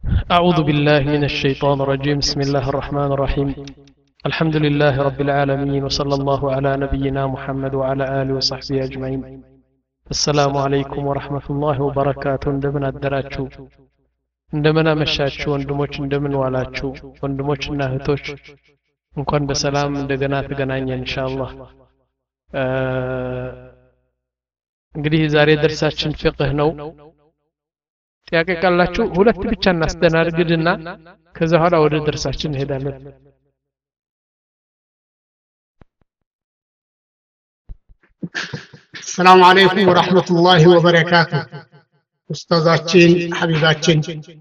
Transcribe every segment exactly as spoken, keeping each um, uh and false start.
أعوذ بالله من الشيطان الرجيم بسم الله الرحمن الرحيم الحمد لله رب العالمين وصلى الله على نبينا محمد وعلى آله وصحبه أجمعين السلام عليكم ورحمة الله وبركاته እንደምን አደራችሁ እንደምን አመሻችሁ ወንድሞች እንደምን ዋላችሁ ወንድሞችና እህቶች እንኳን በሰላም እንደገና ተገናኘን ኢንሻአላህ እንግዲህ ዛሬ ደርሳችን ፍቅህ ነው ጥያቄ ካላችሁ ሁለት ብቻ እናስተናግድና ከዛ ኋላ ወደ ደርሳችን እንሄዳለን السلام عليكم ورحمة الله وبركاته أستاذاتين حبيباتين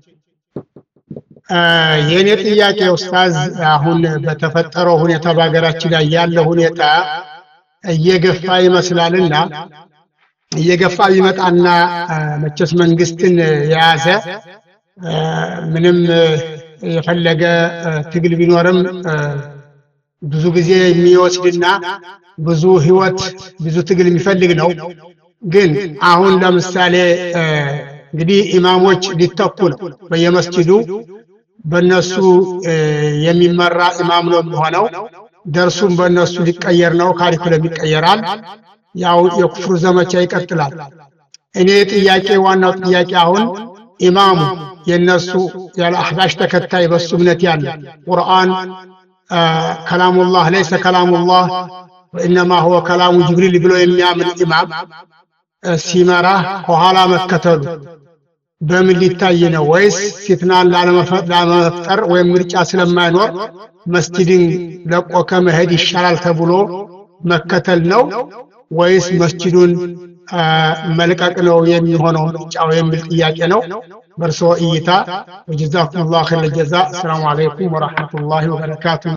የኔ ጥያቄ ኡስታዝ አሁን በተፈጠረው ሁኔታ ባገራችን ላይ ያለው ሁኔታ እየገፋ ይመስላልና እየገፋ ይመጣና መቸስ መንግስትን የያዘ ምንም የፈለገ ትግል ቢኖርም ብዙ ጊዜ የሚወስድና ብዙ ህይወት ብዙ ትግል የሚፈልግ ነው ግን አሁን ለምሳሌ እንግዲህ ኢማሞች ሊተኩ ነው በየመስጂዱ በእነሱ የሚመራ ኢማም ነው የሚሆነው ደርሱም በእነሱ ሊቀየር ነው ካሪኩለም ይቀየራል ያው የኩፍር ዘመቻ ይቀጥላል እኔ ጥያቄ ዋናው ጥያቄ አሁን ኢማሙ የነሱ ያለ አህባሽ ተከታይ በሱ እምነት ያለ ቁርአን ከላሙላህ ليس ከላሙላህ وانما هو كلام جبريل ብሎ የሚያምን ኢማም ሲመራ ከኋላ መከተሉ በምን ሊታይ ነው ወይስ ፊትናን ላለመፍጠር ወይም ምርጫ ስለማይኖር መስጂድን ለቆ ከመሄድ ይሻላል ተብሎ መከተል ነው ወይስ መስጂዱን መልቀቅ ነው የሚሆነው ምርጫው የሚል ጥያቄ ነው በርሶ እይታ ወጀዛኩሙላሁ ኸይረ ጀዛ ሰላም አለይኩም ወራህመቱላሂ ወበረካቱ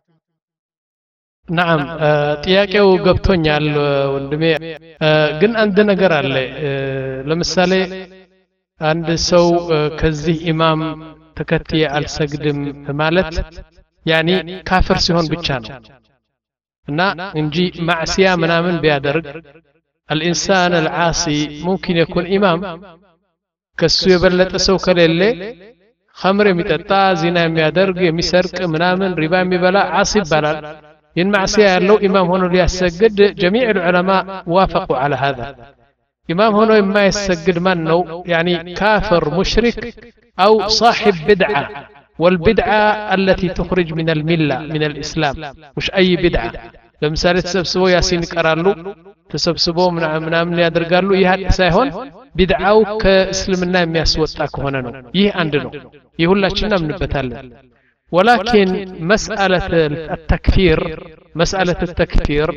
نعم ጥያቄው ገብቶኛል ወንድሜ ግን አንድ ነገር አለ ለምሳሌ አንድ ሰው ከዚህ ኢማም ተከትዬ አልሰግድም ማለት ያኒ ካፍር ሲሆን ብቻ ነው እና እንጂ ማዕሲያ ምናምን ቢያደርግ الانسان العاصي ممكن يكون امام ከሱ የበለጠ ሰው ከሌለ خمر የሚጠጣ ዚና የሚያደርግ የሚሰርቅ ምናምን ሪባ የሚበላ ዓሲ ይባላል ين معصيه ያለው ኢማም ሆኖ ሊያሰግድ جميع العلماء وافقوا على هذا إمام هنا ما يسجد منه يعني كافر مشرك أو صاحب بدعة والبدعة التي تخرج من الملة من الإسلام مش أي بدعة لمثال تسبسبوا ياسين كرالو تسبسبوا من من من يادر قالوا يهاد سايهون بدعة كإسلامنا يسوتك هنا نو يه عندنا يقول لك شنو من بتالن ولكن مسألة التكفير مسألة التكفير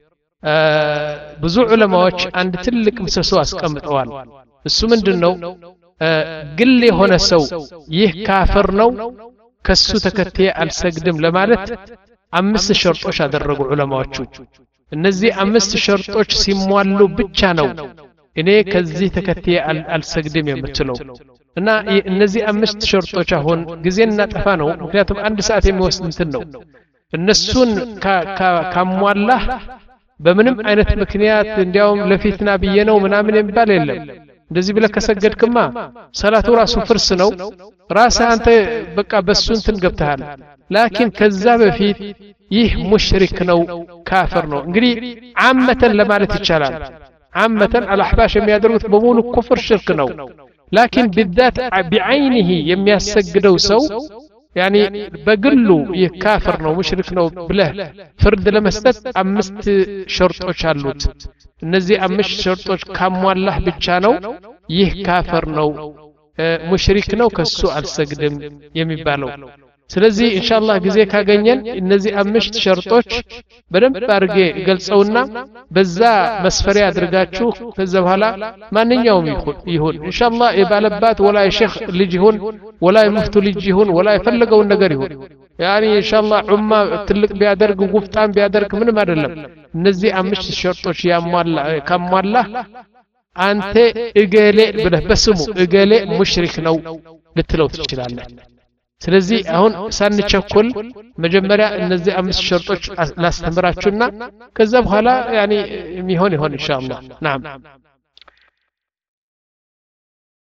ብዙ ዑለማዎች አንድ ትልቅ ምሰሶ አስቀምጠዋል እሱ ምንድነው ግል የሆነ ሰው ይህ ካፍር ነው ከሱ ተከታይ አልሰግድም ለማለት አምስት ሸርጦች አደረጉ ዑለማዎቹ እነዚህ አምስት ሸርጦች ሲሟሉ ብቻ ነው እኔ ከዚህ ተከታይ አልሰግድም የምትለው እና እነዚህ አምስት ሸርጦች አሁን ጊዜና ጠፋ ነው ምክንያቱም አንድ ሰዓት የሚወስድ እንትን ነው እነሱን ካሟላህ በምንም አይነት ምክንያት እንዲያውም ለፊትና በየነው ምናምን የሚባል የለም እንደዚህ ብለ ከሰገድክማ ሰላቱ ራሱ ፍርስ ነው ራስህ አንተ በቃ በሱ እንትን ገብተሃል ላኪን ከዛ በፊት ይህ ሙሽሪክ ነው ካፍር ነው እንግዲህ ዓመተን ለማለት ይቻላል ዓመተን አልአህባሽ የሚያደርጉት በሙሉ ኩፍር ሽርክ ነው ላኪን بالذات بعينه የሚያሰግደው ሰው يعني بقلو يكافر نو مشرك نو بله فرد لمستت أمست شرطوش علوت النزي أمش شرطوش كاموالله بتشانو يه كافر نو مشرك نو كالسؤال سقدم يمي بالو ስለዚህ ኢንሻአላህ ጊዜ ካገኘን እነዚህ አምስት ሸርጦች በደንብ አድርጌ ገልጸውና በዛ መስፈሪያ አድርጋችሁ ከዛ በኋላ ማንኛውም ይሁን ይሁን ኢንሻአላህ የባለባት ወላ የሼክ ልጅ ይሁን ወላ የሙፍቱ ልጅ ይሁን ወላ የፈለገው ነገር ይሁን ያኒ ኢንሻአላህ ዑማ ትልቅ ቢያደርግ ጉፍጣን ቢያደርግ ምንም አይደለም እነዚህ አምስት ሸርጦች ያሟላ ካሟላ አንተ እገሌ ብለህ በስሙ እገሌ ሙሽሪክ ነው ልትለው ትችላለህ ስለዚህ አሁን ሳንቸኩል መጀመሪያ እነዚህ አምስት ሸርጦች ላስተምራችሁና ከዛ በኋላ ያኒ የሚሆን ይሆን ኢንሻአላህ نعم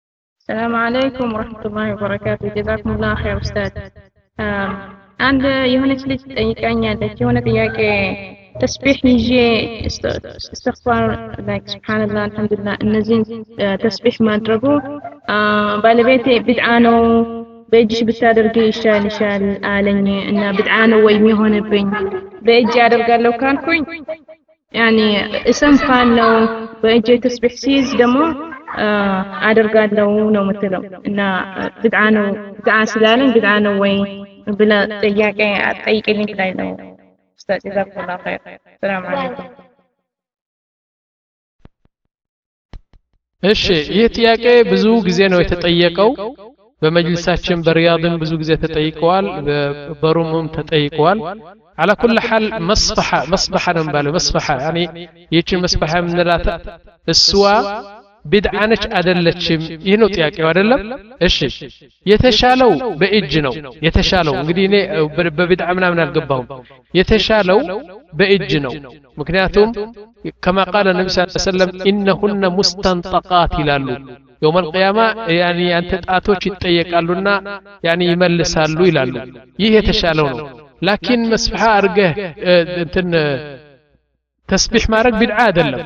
السلام عليكم ورحمة الله وبركاته. جزاكم الله خير أستاذ. አንድ የሆነች ልጅ ጠይቃኛለች የሆነ ጥያቄ ተስቢህ ይዤ እስትግፋር ላይክ ሱብሃንአላህ አልሐምዱሊላህ እነዚህን ተስቢህ ማድረጉ ባለቤቴ ቢድዓ ነው በእጅሽ ብታደርጊ ይሻልሻል አለኝ እና ቢድዓ ነው ወይ የሚሆንብኝ በእጅ ያደርጋለሁ ካልኩኝ ያኒ እሰንፋለሁ በእጅ ተስቢህ ሲይዝ ደግሞ አደርጋለሁ ነው የምትለው እና ቢድዓ ነው ቢድዓ ስላለኝ ቢድዓ ነው ወይ ብላ ጥያቄ አጠይቅልኝ ላይ ነው ኡስታዝ ጀዛኩሙላህ ኸይር ሰላም አለይኩም እሺ ይህ ጥያቄ ብዙ ጊዜ ነው የተጠየቀው በመጅልሳችን በሪያድም ብዙ ጊዜ ተጠይቀዋል በሩሙም ተጠይቀዋል على كل حال مصفحة مصبحة نمبالو مصفحة يعني يجي مصبحة من ثلاثة السوا بدعانش أدلتشم ينو تياكي وادلم እሺ የተሻለው በእጅ ነው የተሻለው እንግዲህ እኔ በብድዓ ምናምን አልገባሁም የተሻለው በእጅ ነው ምክንያቱም كما قال النبي صلى الله عليه وسلم إنهن مستنطقات ይላሉ يوم القيامة يعني أنت ጣቶች ይጠየቃሉና يعني ይመልሳሉ ይላሉ ይህ የተሻለው ነው لكن مسبحة أرجه انتن تسبيح ما رج بدعة دلم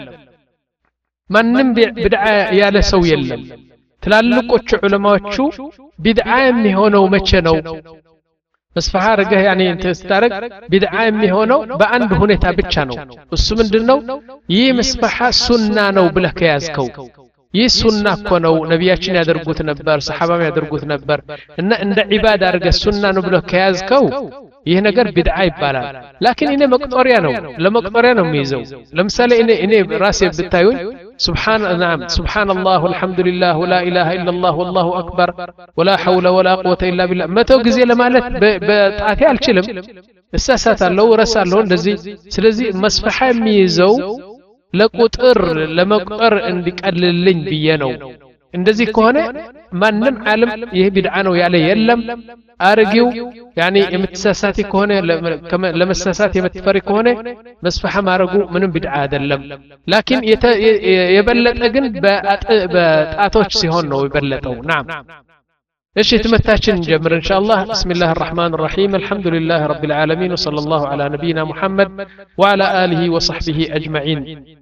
ما نم بدعة يا لسو يلم تلالقوش علماء شو بدعة مي هونو مچنو مسبحة أرجه يعني انت استرق بدعة مي هونو بأند هنا تابتشانو بس من دنو يي مسبحة سنة نو بلك يازكو ይህ ሱና እኮ ነው ነብያችን ያደርጉት ነበር ሰሃባም ያደርጉት ነበር እና እንደ ዒባዳ አርገ ሱና ነው ብሎ ከያዝከው ይህ ነገር ቢድዓ ይባላል ላኪን እኔ መቅጦሪያ ነው ለመቅጦሪያ ነው የሚይዘው ለምሳሌ እኔ እኔ ራሴ ብታዩኝ سبحان نعم سبحان الله والحمد لله ولا اله الا الله والله اكبر ولا حول ولا قوه الا بالله መቶ ጊዜ ለማለት በጣቴ አልችልም እሳሳታለሁ ረሳለሁ እንደዚህ ስለዚህ መስፈሐ የሚይዘው ለቁጥር ለመቁጠር እንዲቀልልኝ ብዬ ነው እንደዚህ ከሆነ ማንም ዓለም ይሄ ቢድዓ ነው ያለ የለም አርጊው ያኒ የምትሳሳቲ ከሆነ ለመሳሳት የምትፈሪ ከሆነ መስፈሐ ማረጉ ምንም ቢድዓ አይደለም ላኪን የበለጠ ግን በጣቶች ሲሆን ነው የበለጠው نعم ايش تمتاችን ጀምር ኢንሻአላህ بسم الله الرحمن الرحيم الحمد لله رب العالمين وصلى الله على نبينا محمد وعلى اله وصحبه اجمعين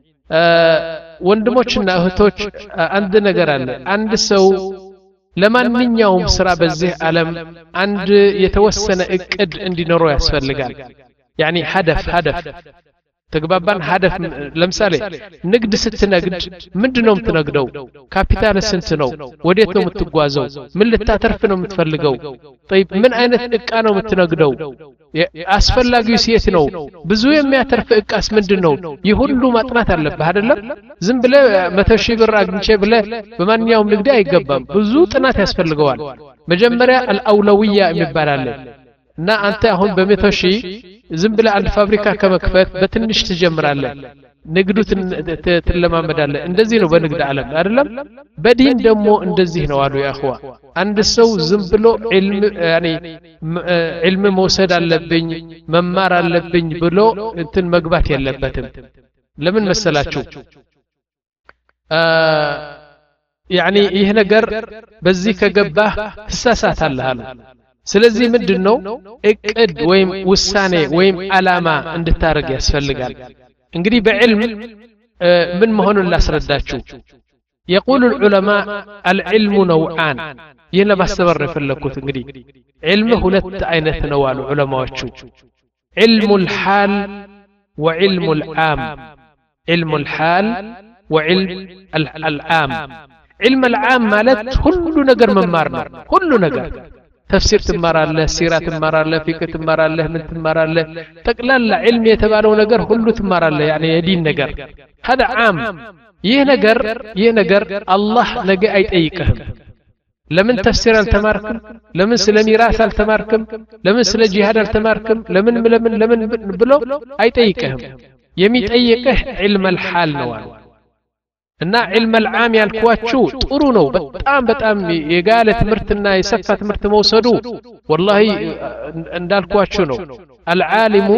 ወንድሞችና እህቶች አንድ ነገር አለ አንድ ሰው ለማንኛውም ስራ በዚህ ዓለም አንድ የተወሰነ እቅድ እንዲኖረው ያስፈልጋል يعني هدف هدف ተግባባን هدف ለምሳሌ ንግድ ስትነግድ ምንድነው የምትነግደው ካፒታል ስንት ነው ወዴት ነው የምትጓዘው ምን ልታተርፍ ነው የምትፈልገው طيب ምን አይነት እቃ ነው የምትነግደው አስፈላጊው ሲየት ነው ብዙ የሚያተርፍ እቃስ ምንድነው ይሁሉ ማጥናት አለበት አይደለም ዝም ብለ መቶ ሺህ ብር አግኝቼ ብለ በማንኛውም ንግድ አይገባም ብዙ ጥናት ያስፈልገዋል መጀመሪያ አልአውለውያ የሚባል እና አንተ አሁን በመቶ ሺህ ዝም ብለ አንድ ፋብሪካ ከመክፈት በትንሽ ትጀምራለህ ንግዱ ትለማመዳለህ እንደዚህ ነው በንግድ ዓለም አይደለም በዲን ደግሞ እንደዚህ ነው አሉ ያخوا አንድ ሰው ዝም ብሎ ዒልም ያኒ ዒልም መውሰድ አለብኝ መማር አለብኝ ብሎ እንትን መግባት የለበትም ለምን መሰላችሁ ያኒ ይሄ ነገር በዚህ ከገባህ ትሳሳታለህ አሉ ስለዚህ ምንድነው እቅድ ወይም ውሳኔ ወይም አላማ እንድታረግ ያስፈልጋል እንግዲህ በዕልም ምን መሆኑን ላስረዳችሁ يقول العلماء العلم نوعان ይሄን ለማስተባበር የፈለኩት እንግዲህ علم ሁለት አይነት ነው አሉ ዑለማዎቹ علم الحال وعلم العام علم الحال وعلم العام علم العام ማለት ሁሉ ነገር መማር ነው ሁሉ ነገር تفسير تمارالله سيرة تمارالله فقه تمارالله من تمارالله تقلل علم يتبالو نجر كله تمارالله يعني يدين نجر هذا عام يه نجر يه نجر الله نجى أيتأيكهم لمن تفسير التماركم لمن سلمي رأس التماركم لمن سل جهاد التماركم لمن لمن لمن بلو أيتأيكهم يميت أيكه علم الحال نوال እና علم العام ያልኳችሁ ጥሩ ነው በጣም በጣም የጋለ ትምርትና የሰፋ ትምርት መውሰዱ والله እንዳልኳችሁ ነው العالم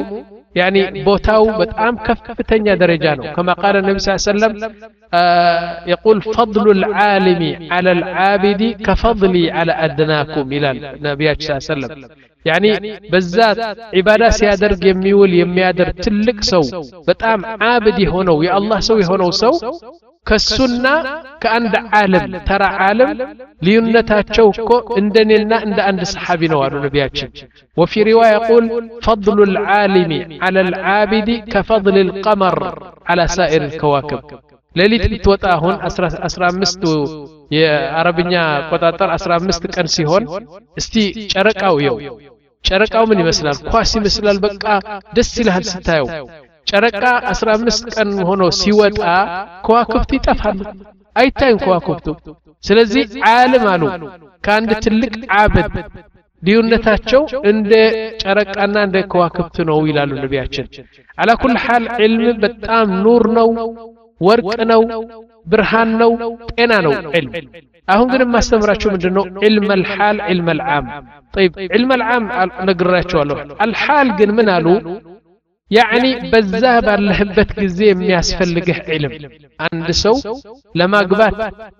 يعني بوتاو بتام كفتنيا درجانو كما قال النبي صلى الله عليه وسلم آه يقول فضل العالم على العابد كفضلي على أدناكم إلى النبي صلى الله عليه وسلم يعني بالذات عبادة سيادرق يميول يميادر تلك سو بتام عابد هونو يا الله سوي هونو سو كالسنة كأند عالم ترى عالم لينتاتشو كو اندنلنا عند عند صحابي نوار نبياتشن وفي رواية يقول فضل العالم على العابد كفضل القمر على سائر الكواكب ليلة بتوتاهون أسرة أسرة مستو يا عربية قطاطر أسرة مست كان سيهون استي شرق أو يو شرق أو من مثلا قاسي مثلا بقى دس لها ستايو ጨረቃ አስራ አምስት ቀን ሆኖ ሲወጣ ከዋክብት ይጠፋሉ አይታዩም ከዋክብቱ ስለዚህ ዓለም አሉ ከአንድ ትልቅ ዓበድ ዲዩነታቸው እንደ ጨረቃና እንደ ከዋክብት ነው ይላሉ ነቢያችን على كل حال علم በጣም ኑር ነው ወርቅ ነው ብርሃን ነው ጤና ነው علم አሁን ግን ማስተምራችሁ ምንድነው علم الحال علم العام طيب علم العام ነግራችኋለሁ الحال ግን ምን አሉ يعني بزاه بالهبت جزيه የሚያስፈልግህ علم አንድ ሰው ለማግባት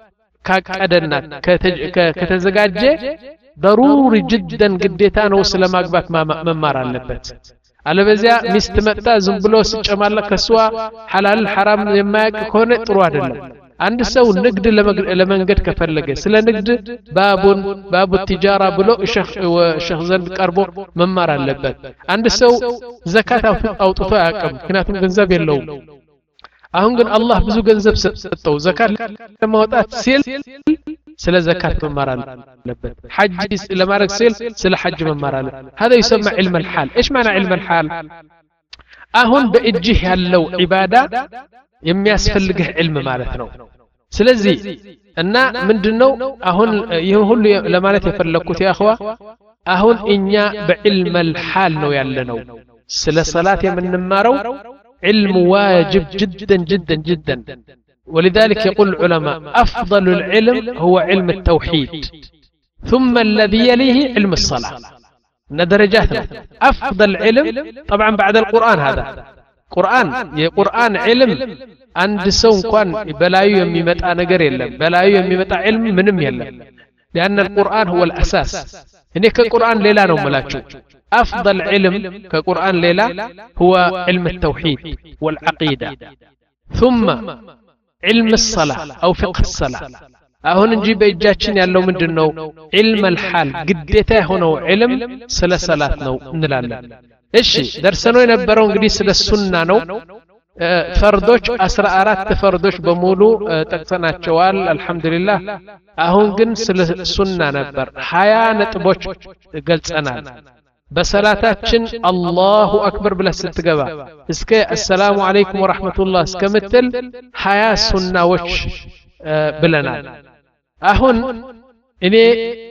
ካቀደና ከተዘጋጀ ضروري جدا ግዴታ ነው ስለማግባት መማር አለበት አለበዚያ ሚስት መጣ ዝም ብሎ ሲጨማላ ከሷ ሐላል ሐራም የማያውቅ ከሆነ ጥሩ አይደለም አንድ ሰው ንግድ ለመንገድ ከፈለገ ስለ ንግድ ባቡን ባቡ ትጃራ ብሎ ሸህ ሸህ ዘንድ ቀርቦ መማር አለበት አንድ ሰው ዘካት አውጥቶ ያቀም ምክንያቱም ገንዘብ የለውም አሁን ግን አላህ ብዙ ገንዘብ ሰጠው ዘካት ለማውጣት ሲል ስለ ዘካት መማር አለበት ሐጅ ለማድረግ ሲል ስለ ሐጅ መማር አለበት هذا يسمى علم الحال ايش معنى علم الحال አሁን በእጅህ ያለው ዒባዳ የሚያስፈልግህ علم ማለት ነው ስለዚህ እና ምንድነው አሁን ይሄን ሁሉ ለማለት የፈለኩት ያخوا አሁን እኛ በዕልም الحال ነው ያለነው ስለ ሰላት የምንማረው علم واجب جدا جدا جدا ولذلك يقول العلماء أفضل العلم هو علم التوحيد ثم الذي يليه علم الصلاة من درجاتنا أفضل علم طبعا بعد القرآن هذا قرآن يا قرآن علم عند سون كان بلايو يميمتا نجر يلم بلايو يميمتا علم منم يلم لأن القرآن هو الأساس هناك القرآن ليلا نملاتشو أفضل علم كقرآن ليلا هو علم التوحيد والعقيدة ثم علم الصلاة أو فقه الصلاة أهون نجيب إجاتشن يالله من دنو علم الحال قديته هنا علم سلا صلاة نو نلالا إيش درسنو ينبرون قدي سلا السنة نو فردوش أسرع أرات فردوش بمولو تقصنا الشوال الحمد لله أهون قن سلا السنة نبر حياة نتبوش قلت أنا بسلاتاتشن الله أكبر بلا ستقبا اسكي السلام عليكم ورحمة الله اسكي مثل حياة سنة وش بلنا أهون إني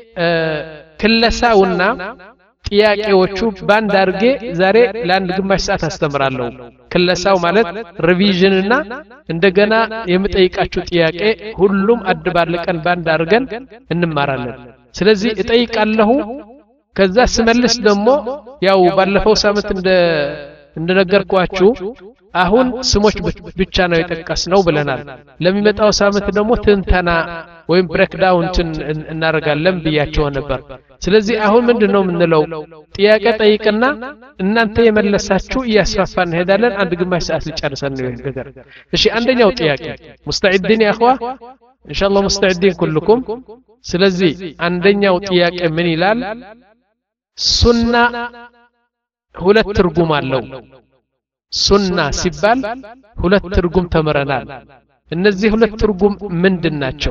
كل ساونا ጥያቄዎቹ ባንድ አርጌ ዛሬ ለአንድ ግማሽ ሰዓት አስተምራለሁ ክለሳው ማለት ሪቪዥን እና እንደገና የምጠይቃችሁ ጥያቄ ሁሉም አድባለቀን ባንድ አርገን እንማራለን ስለዚህ እጠይቃለሁ ከዛ ስመልስ ደግሞ ያው ባለፈው ሳምንት እንደ እንደነገርኳችሁ አሁን ስሞች ብቻ ነው የተቀስነው ብለናል ለሚመጣው ሳምንት ደግሞ ትንተና ወይም ብሬክ ዳውን እናረጋለን ብያቸው ነበር ስለዚህ አሁን ምንድነው ምንለው ጥያቄ ጠይቅና እናንተ የመለሳችሁ ያስፋፋን ሄዳለን አንድ ግማሽ ሰዓት ልጨርሰን ነው ነገር እሺ አንደኛው ጥያቄ ሙስተዒድን ያ اخوا ኢንሻአላህ ሙስተዒድን ኩልኩም ስለዚህ አንደኛው ጥያቄ ምን ይላል ሱና ሁለት ትርጉም አለው ሱና ሲባል ሁለት ትርጉም ተመረናል እነዚህ ሁለት ትርጉም ምንድናቸው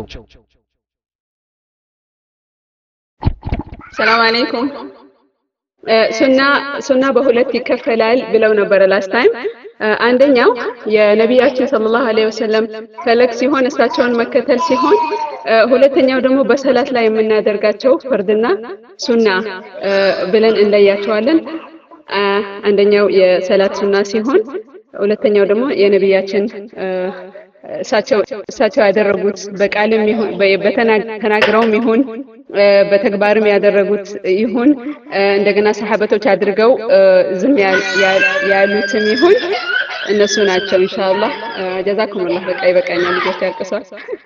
ሰላም አለይኩም ሱና ሱና በሁለት ይከፈላል ብለው ነበር ላስት ታይም አንደኛው የነቢያችን ሰለላሁ ዐለይሂ ወሰለም ፈለግ ሲሆን እሳቸውን መከተል ሲሆን ሁለተኛው ደግሞ በሰላት ላይ የምናደርጋቸው ፈርድና ሱና ብለን እንለያቸዋለን አንደኛው የሰላት ሱና ሲሆን ሁለተኛው ደግሞ የነቢያችን እሳቸው እሳቸው ያደረጉት በቃልም ይሁን በተናግረውም ይሁን በተግባርም ያደረጉት ይሁን እንደገና ሰሃበቶች አድርገው ዝም ያሉትም ይሁን እነሱ ናቸው ኢንሻአላህ ጀዛኩሙላህ በቃ ይበቃኛል ልጆች ያልቀሷል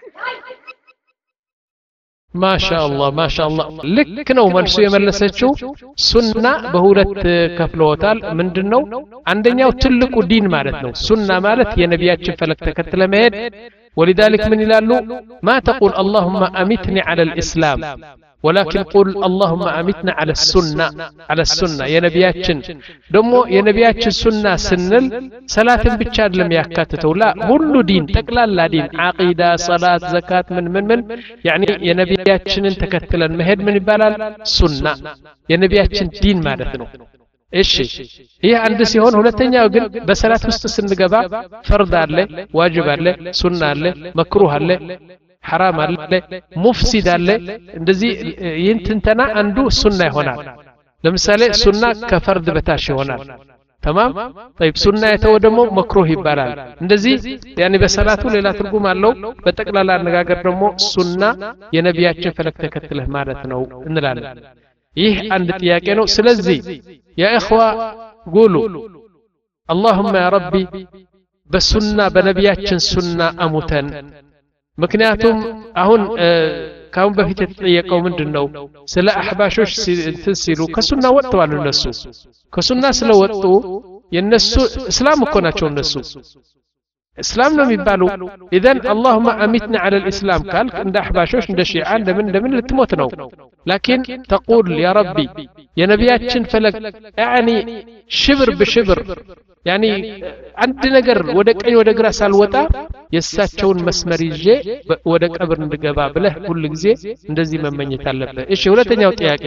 ማሻአላህ ማሻአላህ ልክ ነው መልሱ የመለሰችው ሱና በሁለት ከፍለውታል ምንድነው አንደኛው ትልቁ ዲን ማለት ነው ሱና ማለት የነቢያችን ፈለግ ተከትለ መሄድ ولذلك من يلالو ما تقول اللهم أمتني على الإسلام ولكن قل اللهم أمتنا على السنة على السنة يا نبياتشن دمو يا نبياتشن سنة سنل صلاة بتشاد لم يكاتتو لا كل دين تقلال لا دين عقيدة صلاة زكاة من من من يعني يا نبياتشن تكتلا مهد من يبالال سنة يا نبياتشن دين مالتنو እሺ ይሄ አንድ ሲሆን ሁለተኛው ግን በሰላት ውስጥ ስንገባ ፈርድ አለ ዋጅብ አለ ሱና አለ መክሩህ አለ ሐራም አለ ሙፍሲድ አለ እንደዚህ ይህን ትንተና አንዱ ሱና ይሆናል ለምሳሌ ሱና ከፈርድ በታች ይሆናል تمام طيب ሱና የተወ ደግሞ መክሩህ ይባላል እንደዚህ ያኒ በሰላቱ ሌላ ትርጉም አለው በጠቅላላ አነጋገር ደግሞ ሱና የነቢያችን ፈለግ ተከትለህ ማለት ነው እንላለን ይህ አንድ ጥያቄ ነው ስለዚህ يا إخوة قولوا اللهم يا ربي بسنة بنبياتشن سنة أموتن مكنياتهم أهون كانوا بفيت يتطيقوا من دنو سلا أحباشوش تنسيلوا كسنة وقتوا على النسو كسنة سلا وقتوا ينسو إسلام كوناتشو النسو اسلام نو يبالو اذن اللهم امتنا على الاسلام قال عند احباشوش عند الشيعة عند من من لتموت نو لكن تقول يا ربي يا نبياتشن فلك يعني شبر بشبر يعني عند نجر ودا قኝ ወደ ግራ ሳልወጣ የሳቸውን መስመር ይዤ ወደ ቀብር እንድገባ ብለህ ሁሉ ጊዜ እንደዚህ መመኘት አለበት እሺ ሁለተኛው ጥያቄ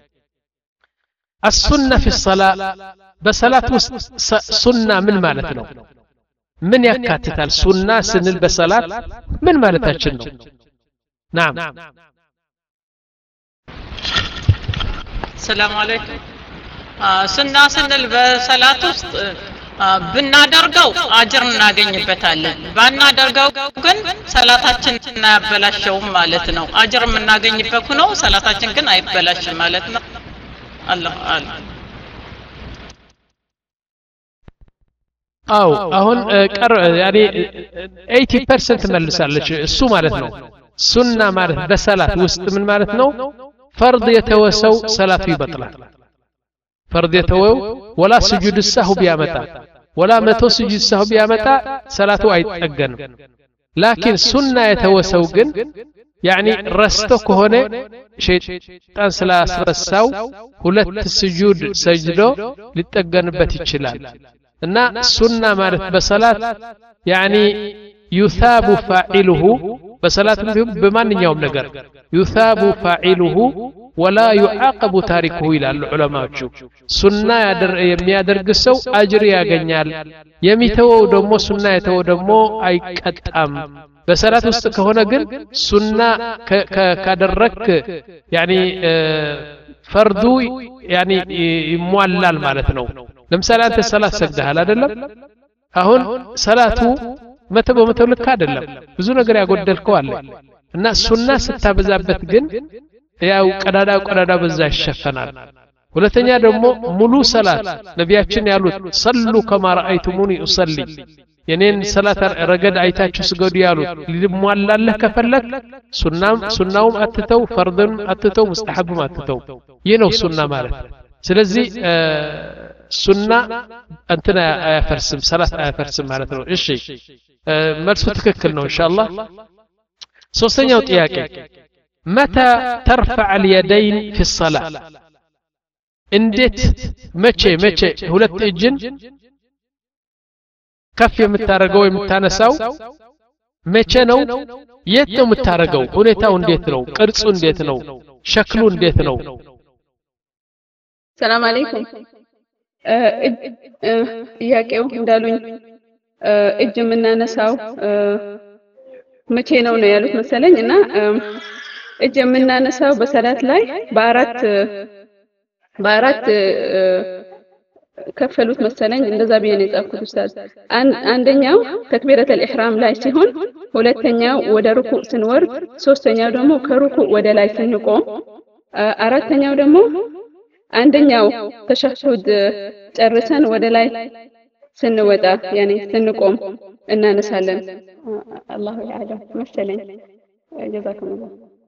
السنة في الصلاة بصلاة سنة من ማለት ነው من يكاتتال سنة سنل بصلاة من مالتاችን ነው نعم السلام عليكم سنة سنل بصلاة ውስጥ ብናደርገው አጅር እናገኝበታለን ባናደርገው ግን ሰላታችን እናያበላሽውም ማለት ነው አጅር የምናገኝበት ነው ሰላታችን ግን አይበላሽም ማለት ነው አላህ አላህ አው አሁን ቀር ያኔ eighty percent መልሳለች እሱ ማለት ነው ሱና ማለት በሰላት ውስጥ ምን ማለት ነው ፈርድ የተወሰው ሰላቱ ይበጥላል ፈርድ የተወው ወላ ስጁድ السهو ቢያመጣ ወላ መቶ ስጁድ السهو ቢያመጣ ሰላቱ አይጠገንም ላኪን ሱና የተወሰው ግን ያኒ ረስቶ ከሆነ ሸይጣን ስላስረሳው ሁለት ስጁድ ሰጅዶ ሊጠገንበት ይችላል እና ሱና ማለት በሰላት ያኒ يثاب فاعله በሰላት እንዲሁም በማንኛውም ነገር يثاب فاعله ولا يعاقب تاركه ይላሉ ዑለማዎቹ ሱና የሚያደርግ ሰው አጅር ያገኛል የሚተወው ደግሞ ሱና የተወው ደግሞ አይቀጣም በሰላት ውስጥ ከሆነ ግን ሱና ካደረክ ያኒ ፈርዱ ያኒ ይሟላል ማለት ነው ለምሳሌ አንተ ሰላት ሰግደሃል አይደለም አሁን ሰላቱ መቶ በመቶ ልክ አይደለም ብዙ ነገር ያጎደልከው አለ እና ሱና ስታበዛበት ግን ያው ቀዳዳው ቀዳዳ በዛ ይሸፈናል ሁለተኛ ደግሞ ሙሉ ሰላት ነቢያችን ያሉት ሰሉ ከማ ረአይቱሙኒ ኡሰሊ የኔን ሰላት ረገድ አይታችሁ ስገዱ ያሉት ሊሟላልህ ከፈለክ ሱናም ሱናውም አትተው ፈርድም አትተው ሙስተሐብም አትተው ይህ ነው ሱና ማለት ስለዚህ ሱና እንትና አያፈርስም ሰላት አያፈርስም ማለት ነው እሺ መልሱ ትክክል ነው ኢንሻአላህ ሶስተኛው ጥያቄ متى ترفع اليدين في الصلاة እንዴት መቼ መቼ ሁለት እጅን ከፍ የምታረገው የምታነሳው መቼ ነው የት ነው የምታረገው ሁኔታው እንዴት ነው ቅርጹ እንዴት ነው ሸክሉ እንዴት ነው ሰላም አለይኩም ጥያቄው እንዳሉኝ እጅ የምናነሳው መቼ ነው ነው ያሉት መሰለኝ እና እጅ የምናነሳው በሰላት ላይ በአራት በአራት ከፈሉት መሰለኝ እንደዛ ብዬ ነው የጻፍኩት ኡስታዝ። አንደኛው ተክቢረተል ኢህራም ላይ ሲሆን፣ ሁለተኛው ወደ ሩኩዕ ስንወርድ፣ ሶስተኛው ደግሞ ከሩኩዕ ወደ ላይ ስንቆም፣ አራተኛው ደግሞ አንደኛው ተሸሁድ ጨርሰን ወደ ላይ ስንወጣ ያኔ ስንቆም እናነሳለን። አላሁ ያዕለም መሰለኝ። ጀዛኩሙላህ።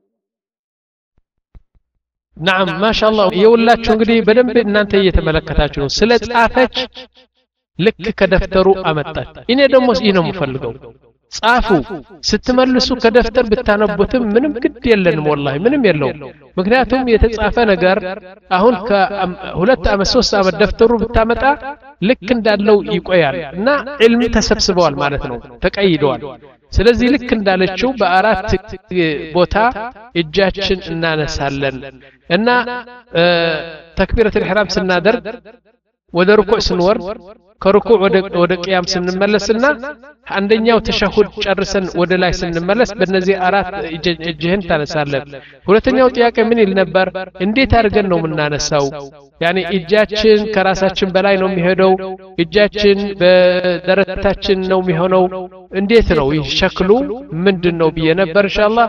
ናም ማሻአላህ። የውላችሁ እንግዲህ በደንብ እናንተ እየተመለከታችሁ ነው። ስለ ጻፈች ልክ ከደፍተሩ አመጣች። እኔ ደግሞ ይህ ነው የምፈልገው። ጻፉ ስትመልሱ ከደፍተር ብታነቡትም ምንም ግድ የለንም፣ ወላሂ ምንም የለውም። ምክንያቱም የተጻፈ ነገር አሁን ከሁለት ዓመት ሶስት ዓመት ደፍተሩ ብታመጣ ልክ እንዳለው ይቆያል እና ዕልም ተሰብስበዋል ማለት ነው፣ ተቀይደዋል። ስለዚህ ልክ እንዳለችው በአራት ቦታ እጃችን እናነሳለን እና ተክቢረቱል ኢህራም ስናደርግ፣ ወደ ሩኩዕ ስንወርድ፣ ከሩኩዕ ወደ ወደ ቂያም ስንመለስና አንደኛው ተሸሁድ ጨርሰን ወደ ላይ ስንመለስ በእነዚህ አራት እጅህን ታነሳለን። ሁለተኛው ጥያቄ ምን ይል ነበር? እንዴት አድርገን ነው የምናነሳው? ያኔ እጃችን ከራሳችን በላይ ነው የሚሄደው? እጃችን በደረታችን ነው የሚሆነው? እንዴት ነው ይህ ሸክሉ ምንድን ነው ብዬ ነበር። ኢንሻአላህ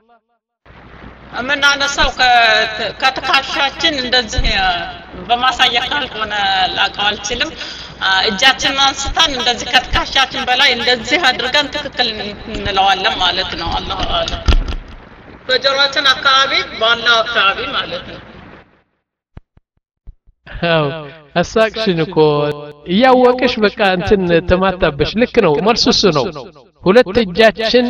የምናነሳው ከትከሻችን እንደዚህ በማሳየት ካልሆነ ላውቀው አልችልም። እጃችንን አንስተን እንደዚህ ከትከሻችን በላይ እንደዚህ አድርገን ትክክል እንለዋለን ማለት ነው። አላሁ አለም። በጆሮአችን አካባቢ ባለው አካባቢ ማለት ነው። አው አሳቅሽን እኮ እያወቅሽ በቃ እንትን ተማታበሽ። ልክ ነው፣ መልሱ እሱ ነው። ሁለት እጃችን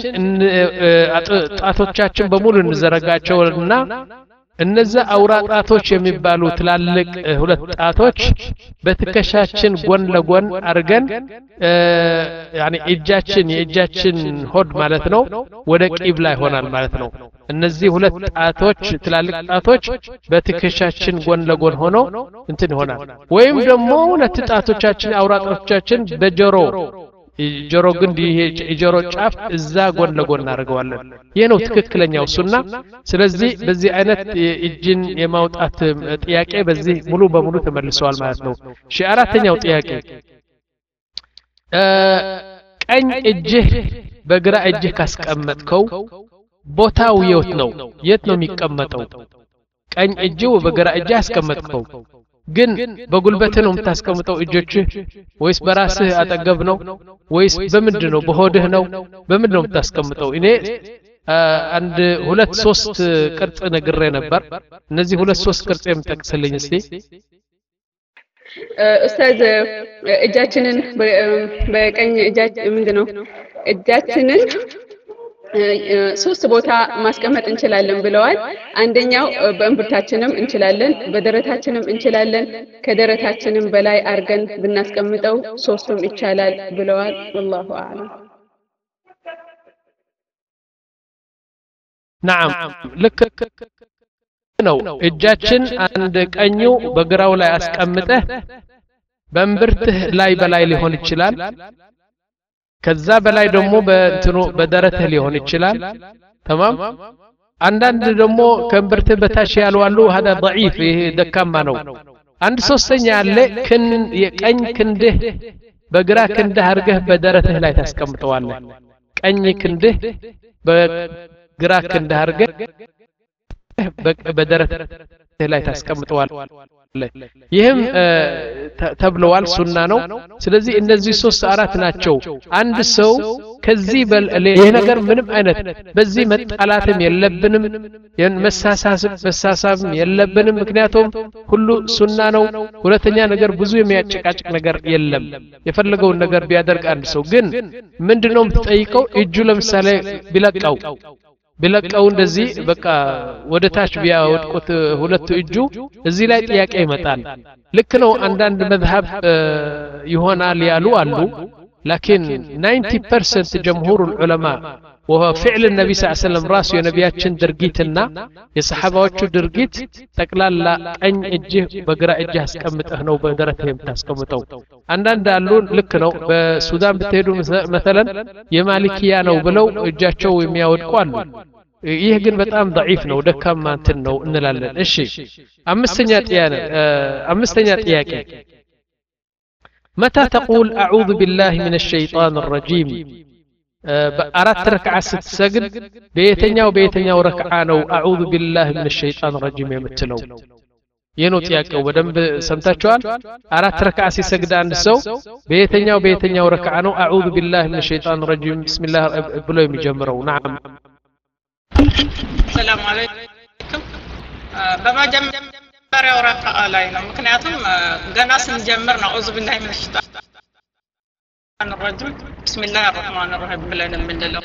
ጣቶቻችን በሙሉ እንዘረጋቸውና እነዛ አውራ ጣቶች የሚባሉ ትላልቅ ሁለት ጣቶች በትከሻችን ጎን ለጎን አርገን ያኒ እጃችን የእጃችን ሆድ ማለት ነው ወደ ቂብላ ይሆናል ማለት ነው። እነዚህ ሁለት ጣቶች ትላልቅ ጣቶች በትከሻችን ጎን ለጎን ሆኖ እንትን ይሆናል። ወይም ደግሞ ሁለት ጣቶቻችን አውራ ጣቶቻችን በጆሮ ጆሮ ግንድ ይሄ ጆሮ ጫፍ እዛ ጎን ለጎን እናደርገዋለን። ይሄ ነው ትክክለኛው ሱና። ስለዚህ በዚህ አይነት እጅን የማውጣት ጥያቄ በዚህ ሙሉ በሙሉ ተመልሰዋል ማለት ነው። እሺ አራተኛው ጥያቄ ቀኝ እጅህ በግራ እጅህ ካስቀመጥከው ቦታው የት ነው? የት ነው የሚቀመጠው? ቀኝ እጅህ በግራ እጅህ አስቀመጥከው ግን በጉልበትህ ነው የምታስቀምጠው እጆችህ ወይስ በራስህ አጠገብ ነው ወይስ በምንድን ነው? በሆድህ ነው? በምንድን ነው የምታስቀምጠው? እኔ አንድ ሁለት ሶስት ቅርጽ ነግሬ ነበር። እነዚህ ሁለት ሶስት ቅርጽ የምጠቅስልኝ እስቲ ኡስታዝ። እጃችንን በቀኝ እጃችን ምንድነው እጃችንን ሶስት ቦታ ማስቀመጥ እንችላለን ብለዋል። አንደኛው በእንብርታችንም እንችላለን፣ በደረታችንም እንችላለን፣ ከደረታችንም በላይ አርገን ብናስቀምጠው ሶስቱም ይቻላል ብለዋል። والله اعلم። نعم ልክ ነው። እጃችን አንድ ቀኙ በግራው ላይ አስቀምጠህ በእንብርትህ ላይ በላይ ሊሆን ይችላል፣ ከዛ በላይ ደግሞ በእንትኑ በደረትህ ሊሆን ይችላል። ተማም አንዳንድ ደግሞ ከእንብርትህ በታች ያሉ አሉ። هذا ضعيف ይሄ ደካማ ነው። አንድ ሶስተኛ ያለ ክን የቀኝ ክንድህ በግራ ክንድህ አርገህ በደረትህ ላይ ታስቀምጠዋለህ። ቀኝ ክንድህ በግራ ክንድህ አርገህ በደረትህ ላይ ታስቀምጠዋለህ። ይህም ተብለዋል፣ ሱና ነው። ስለዚህ እነዚህ ሶስት አራት ናቸው። አንድ ሰው ከዚህ ይሄ ነገር ምንም አይነት በዚህ መጣላትም የለብንም፣ መሳሳብ መሳሳብም የለብንም። ምክንያቱም ሁሉ ሱና ነው። ሁለተኛ ነገር ብዙ የሚያጨቃጭቅ ነገር የለም። የፈለገውን ነገር ቢያደርግ አንድ ሰው ግን ምንድነው የምትጠይቀው? እጁ ለምሳሌ ቢለቀው ቢለቀው እንደዚህ በቃ ወደ ታች ቢያወድቁት ሁለቱ እጁ እዚህ ላይ ጥያቄ ይመጣል። ልክ ነው አንዳንድ መዝሀብ ይሆናል ያሉ አሉ። لكن ninety percent جمهور العلماء وهو فعل النبي صلى الله عليه وسلم ራሱ የነቢያችን ድርጊትና የሰሐባዎቹ ድርጊት ጠቅላላ ቀኝ እጅህ በግራ እጅህ አስቀምጠህ ነው በደረትህ የምታስቀምጠው። አንዳንድ አሉ ልክ ነው። በሱዳን ብትሄዱ مثلا የማሊኪያ ነው ብለው እጃቸው የሚያወድቁ አሉ። ይህ ግን በጣም ضعيف ነው፣ ደካማ እንትን ነው እንላለን። እሺ አምስተኛ ጥያቄ አምስተኛ ጥያቄ متى تقول أعوذ بالله من الشيطان الرجيم أردت ركعة ستسجد بيتنيا وبيتنيا وركعانو أعوذ بالله من الشيطان الرجيم يمتلو ينو تياكو بدنب سمتاچوال أردت ركعة سيسجد عند السو بيتنيا وبيتنيا وركعانو أعوذ بالله من الشيطان الرجيم بسم الله بلو يمجمرو نعم. السلام عليكم. بما جمع መጀመሪያው ረካዓ ላይ ነው ምክንያቱም ገና ስንጀምር ነው አዑዙ ቢላሂ ሚነሽ ሸይጣን ረጂም ቢስሚላሂር ረህማኒር ረሂም ብለን የምንለው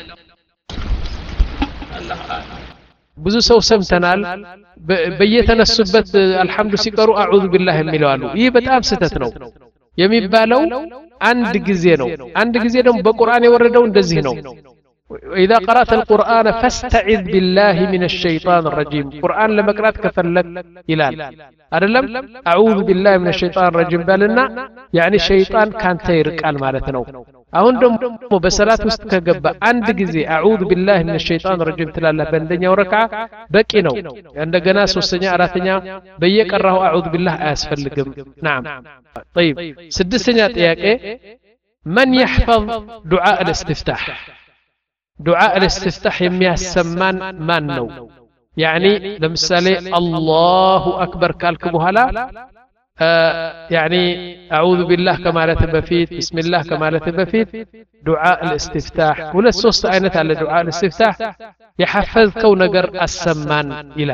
አላህ ብዙ ሰው ሰምተናል በየተነሱበት አልহামዱ ሲቀሩ አዑዙ ቢላሂ የሚለው አሉ ይህ በጣም ስህተት ነው የሚባለው አንድ ጊዜ ነው አንድ ጊዜ ደግሞ በቁርአን የወረደው እንደዚህ ነው وإذا قرأت القرآن فاستعذ بالله من الشيطان الرجيم قرآن لما قرأت كفلك إلال أدلم أعوذ بالله من الشيطان الرجيم بالنا يعني الشيطان كان تيرك المالتنو أهون دم بسلات وستكجب عند جزي أعوذ بالله من الشيطان الرجيم تلا بندنيا وركعة بكينو عند جناس والسنيا أراتنيا بيك الره أعوذ بالله أسفل لكم نعم طيب سد سنيات إياك من يحفظ دعاء الاستفتاح دعاء الاستفتاح يميا السمان من نو يعني لمثالي الله أكبر كالكبها لا آه يعني أعوذ بالله كما لا تبفيت بسم الله كما لا تبفيت دعاء الاستفتاح ولا السوست عينت على دعاء الاستفتاح يحفظ كون قر السمان إلى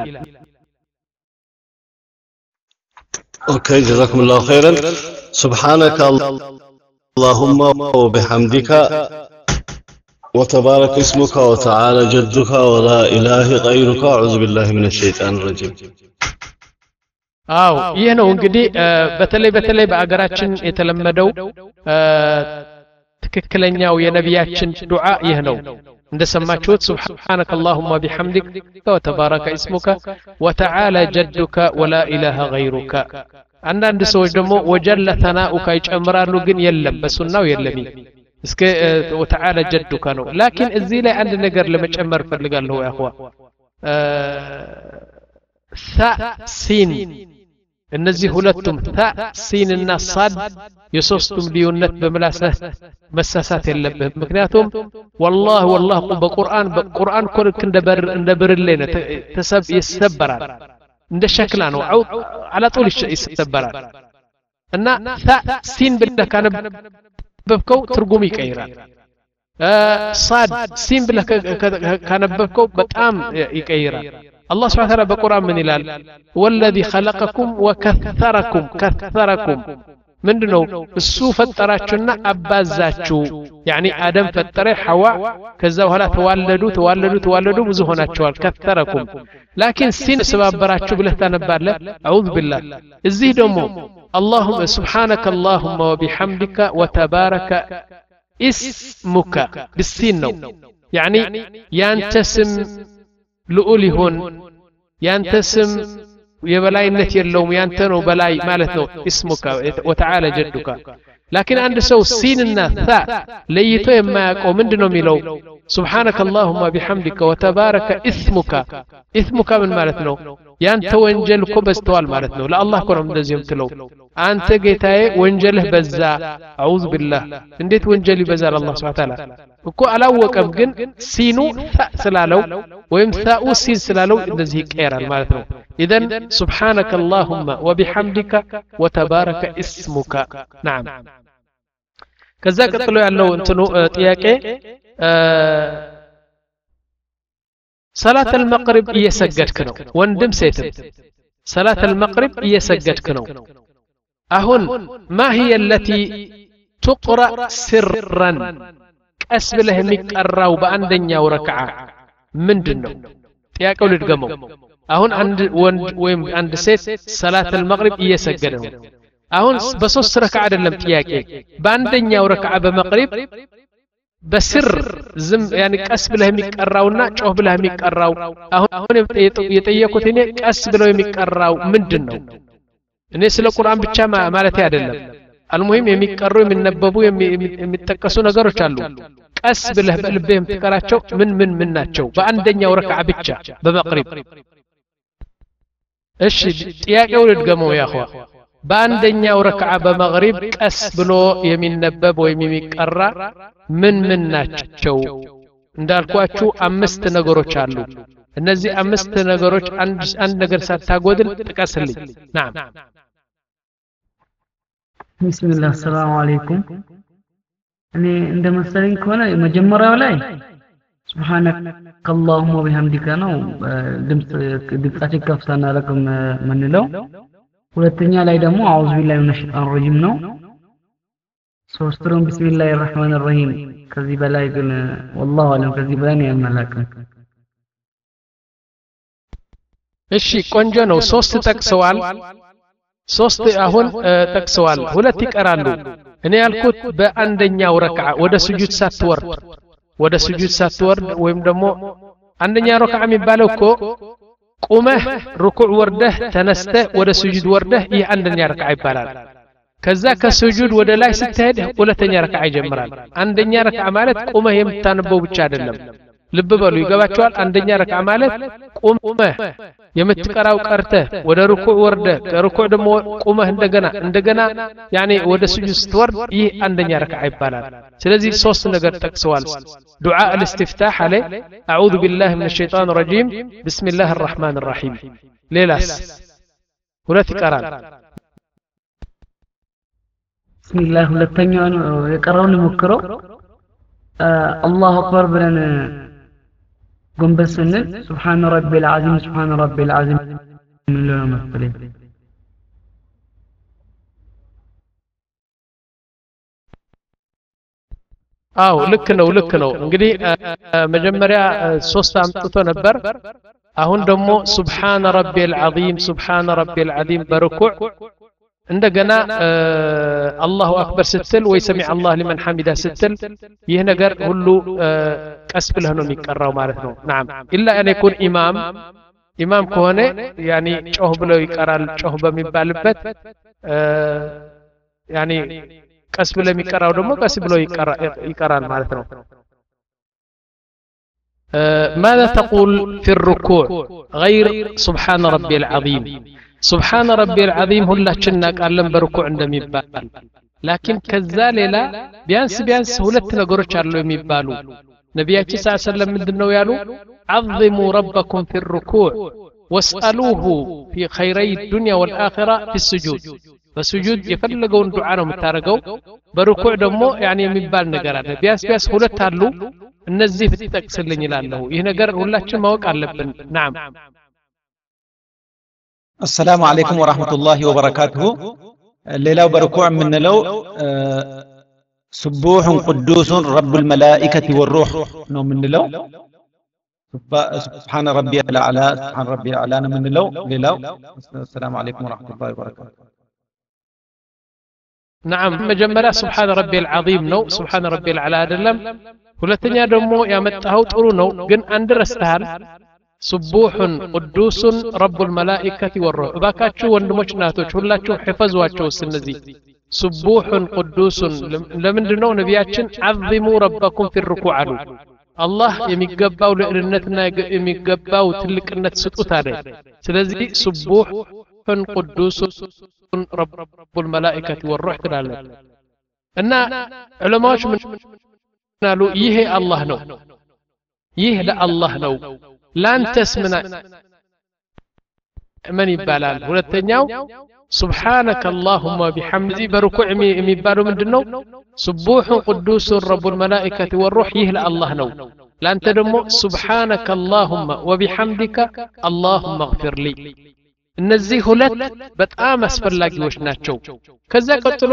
أوكي جزاكم الله خيرا سبحانك اللهم وبحمدك وتبارك اسمك وتعالى جدك ولا إله غيرك أعوذ بالله من الشيطان الرجيم አው ይሄ ነው እንግዲህ በተለይ በተለይ በአገራችን የተለመደው ትክክለኛው የነቢያችን ዱዓ ይሄ ነው እንደሰማችሁት سبحانك اللهم بحمدك وتبارك اسمك وتعالى جدك ولا إله غيرك አንዳንድ ሰዎች ደግሞ ወጀለ ተናኡካ ይጨምራሉ ግን የለም በሱናው የለም እስከ وتعالى جدك ነው ላኪን እዚህ ላይ አንድ ነገር ለመጨመር ፈልጋለሁ ያ اخوا ሳ ሲን እነዚህ ሁለቱም ታ ሲን እና ሳድ የሶስቱም ልዩነት በመላሰህ መሳሳት የለብህም ምክንያቱም والله والله በቁርአን በቁርአን ኮልክ እንደ በር እንደ ብርሌ ነው ተሰብ ይሰበራል እንደ ሸክላ ነው على طول ይሰበራል እና ታ ሲን ብለህ ካነበብከው ትርጉም ይቀይራል صاد سين بلا كنببكو بطعم يقيرا الله سبحانه وتعالى بقرآن من إلال والذي خلقكم وكثركم كثركم من دنو السو فتراتشنا أبازاتشو يعني آدم فتره حواء كذا وهلا توالدوا توالدوا توالدوا بزهوناتشوال كثركم لكن سين سبب براتشو بله تنبال أعوذ بالله الزيه دمو اللهم سبحانك اللهم وبحمدك وتبارك اسمك بالسين نو يعني ينتسم لؤلهن ينتسم يبلاينت يلوم ينتنو بلاي مالتنو اسمك وتعالى جدك لكن عند سو سيننا ثاء ليتو يما يقو مندنو ميلو سبحانك اللهم بحمدك وتبارك اسمك اسمك من مالتنو يانت وانجل كبستوال مالتنو لا الله كنا مندزيم تلو أنت جيتاي وانجله بزا أعوذ بالله انديت وانجلي بزا الله سبحانه وتعالى وكو على وكم جن سينو ثاء سلالو ويم ثاء سين سلالو اندزي كيرا مالتنو إذن سبحانك اللهم وبحمدك وتبارك اسمك نعم كذا قتلوا يالله انتنو تياكي آه صلاة المغرب يسجدك نو وندم سيتم صلاة المغرب يسجدك نو أهون ما هي التي تقرأ سرا كأسب له مقرأ بأندنيا وركعة من دنو تياك ولد قمو أهون عند ويم عند سيت صلاة المغرب يسجدك أهون بصوص ركعة لم تياكي بأندنيا وركعة بمغرب بسر زم يعني كسب له ميقراونا ጮህ ብለህ የሚቀራው አሁን አሁን የጠየቁት እኔ ቀስ ብለው የሚቀራው ምንድነው እኔ ስለ ቁርአን ብቻ ማለት አይደለም አልሙሂም የሚቀሩ የሚነበቡ የሚጠቀሱ ነገሮች አሉ ቀስ ብለህ በልብህ የምትቀራቸው ምን ምን ምን ናቸው በአንደኛው ረክዓ ብቻ በመቅሪብ እሺ ጥያቄው ልድገመው ያ አخوا በአንደኛው ረክዓ በመግሪብ ቀስ ብሎ የሚነበብ ወይም የሚቀራ ምን ምን ናቸው? እንዳልኳችሁ አምስት ነገሮች አሉ። እነዚህ አምስት ነገሮች አንድ አንድ ነገር ሳታጎድል ጥቀስልኝ። ናም ቢስሚላህ ሰላም አለይኩም። እኔ እንደመሰለኝ ከሆነ መጀመሪያው ላይ ሱብሃነከ አላሁመ ወቢሐምዲከ ነው ድምጽ ድምጻችን ከፍ ሳናደርግ ምንለው። ሁለተኛ ላይ ደግሞ አዑዙ ቢላሂ ሚነሽ ሸይጣን ረጂም ነው። ሶስተኛው ቢስሚላሂር ረህማኒር ረሂም። ከዚህ በላይ ግን ወላሁ አለም ከዚህ በላይ ነው የማላውቀው። እሺ ቆንጆ ነው። ሶስት ጠቅሰዋል። ሶስት አሁን ጠቅሰዋል። ሁለት ይቀራሉ። እኔ ያልኩት በአንደኛው ረክዓ ወደ ስጁድ ሳትወርድ ወደ ስጁድ ሳትወርድ ወይም ደግሞ አንደኛ ረክዓ የሚባለው እኮ ቁመህ ሩኩዕ ወርደህ ተነስተህ ወደ ስጁድ ወርደህ ይህ አንደኛ ረክዓ ይባላል። ከዛ ከስጁድ ወደ ላይ ስትሄድ ሁለተኛ ረክዓ ይጀምራል። አንደኛ ረክዓ ማለት ቁመህ የምታነበው ብቻ አይደለም። ልብ በሉ ይገባቸዋል። አንደኛ ረክዓ ማለት ቁመህ የምትቀራው ቀርተህ ወደ ሩኩዕ ወርደህ ከሩኩዕ ደግሞ ቁመህ እንደገና እንደገና ያኔ ወደ ስጁድ ስትወርድ ይህ አንደኛ ረክዓ ይባላል። ስለዚህ ሶስት ነገር ጠቅሰዋል። ዱዓ الاستفتاح عليه اعوذ بالله من الشيطان الرجيم بسم الله الرحمن الرحيم ሌላስ ሁለት ይቀራል። ቢስሚላህ ሁለተኛውን የቀረውን ሞክረው አላሁ አክበር ብለን ጎንበስ ስንል ሱብሃነ ረቢል አዚም ሱብሃነ ረቢል አዚም ምንለው መሰለኝ። አው ልክ ነው ልክ ነው። እንግዲህ መጀመሪያ ሶስት አምጥቶ ነበር። አሁን ደግሞ ሱብሃነ ረቢል አዚም ሱብሃነ ረቢል አዚም በርኩዕ እንደገና አላሁ አክበር ስትል ወይ ሰሚዐ አላህ ሊመን ሐሚዳ ስትል ይህ ነገር ሁሉ ቀስ ብለህ ነው የሚቀራው ማለት ነው። ናም ኢላ አን ይኩን ኢማም ኢማም ከሆነ ያኒ ጮህ ብለው ይቀራል። ጮህ በሚባልበት ያኒ ቀስ ብለው የሚቀራው ደግሞ ቀስ ብለው ይቀራል ማለት ነው። ماذا تقول في الركوع غير سبحان ربي العظيم؟ سبحان ربي العظيم ሁላችንና ቃለን በርኩዕ እንደሚባል ላኪን ከዛ ሌላ ቢያንስ ቢያንስ ሁለት ነገሮች አሉ የሚባሉ ነብያችን ሰለላሁ ዐለይሂ ወሰለም ምንድነው ያሉ? عظموا ربكم في الركوع واسألوه في خيري الدنيا والآخرة في السجود በስጁድ የፈለገውን ዱዓ ነው የምታረገው። በርኩዕ ደግሞ ያኒ የሚባል ነገር አለ። ቢያንስ ቢያንስ ሁለት አሉ። እነዚህ ብትጠቅስልኝ ይላልሁ። ይህ ነገር ሁላችን ማወቅ አለብን። ናም السلام عليكم ورحمة الله وبركاته. ليلة بركوع من لو سبوح قدوس رب الملائكة والروح نو من لو سبحان ربي الأعلى سبحان ربي الأعلى من لو ليلة. السلام عليكم ورحمة الله وبركاته. نعم مجمرة سبحان ربي العظيم نو سبحان ربي الأعلى أدلم ሁለተኛ ደግሞ ያመጣው ጥሩ ነው ግን አንድ ረስተሃል። سبوح قدوس رب الملائكة والروح እባካችሁ ወንድሞች እናቶች ሁላችሁ ሕፈዟቸው እነዚህ سبوح قدوس ለምንድነው ነብያችን عظموا ربكم في الركوع አሉ። አላህ የሚገባው ለእርነትና የሚገባው ትልቅነት ስጡት አለ። ስለዚህ سبوح قدوس رب الملائكة والروح ትላለ እና ዑለማዎች ምን ናሉ? ይሄ አላህ ነው ይህ ለአላህ ነው ላንተስ ምን ምን ይባላል? ሁለተኛው سبحانك اللهم وبحمدي بركوع የሚባለው ምንድነው? سبوح قدوس رب الملائكة والروح ይህ ለአላህ ነው። ላንተ ደግሞ سبحانك اللهم وبحمدك اللهم اغفر لي። እነዚህ ሁለት በጣም አስፈላጊዎች ናቸው። ከዛ ቀጥሎ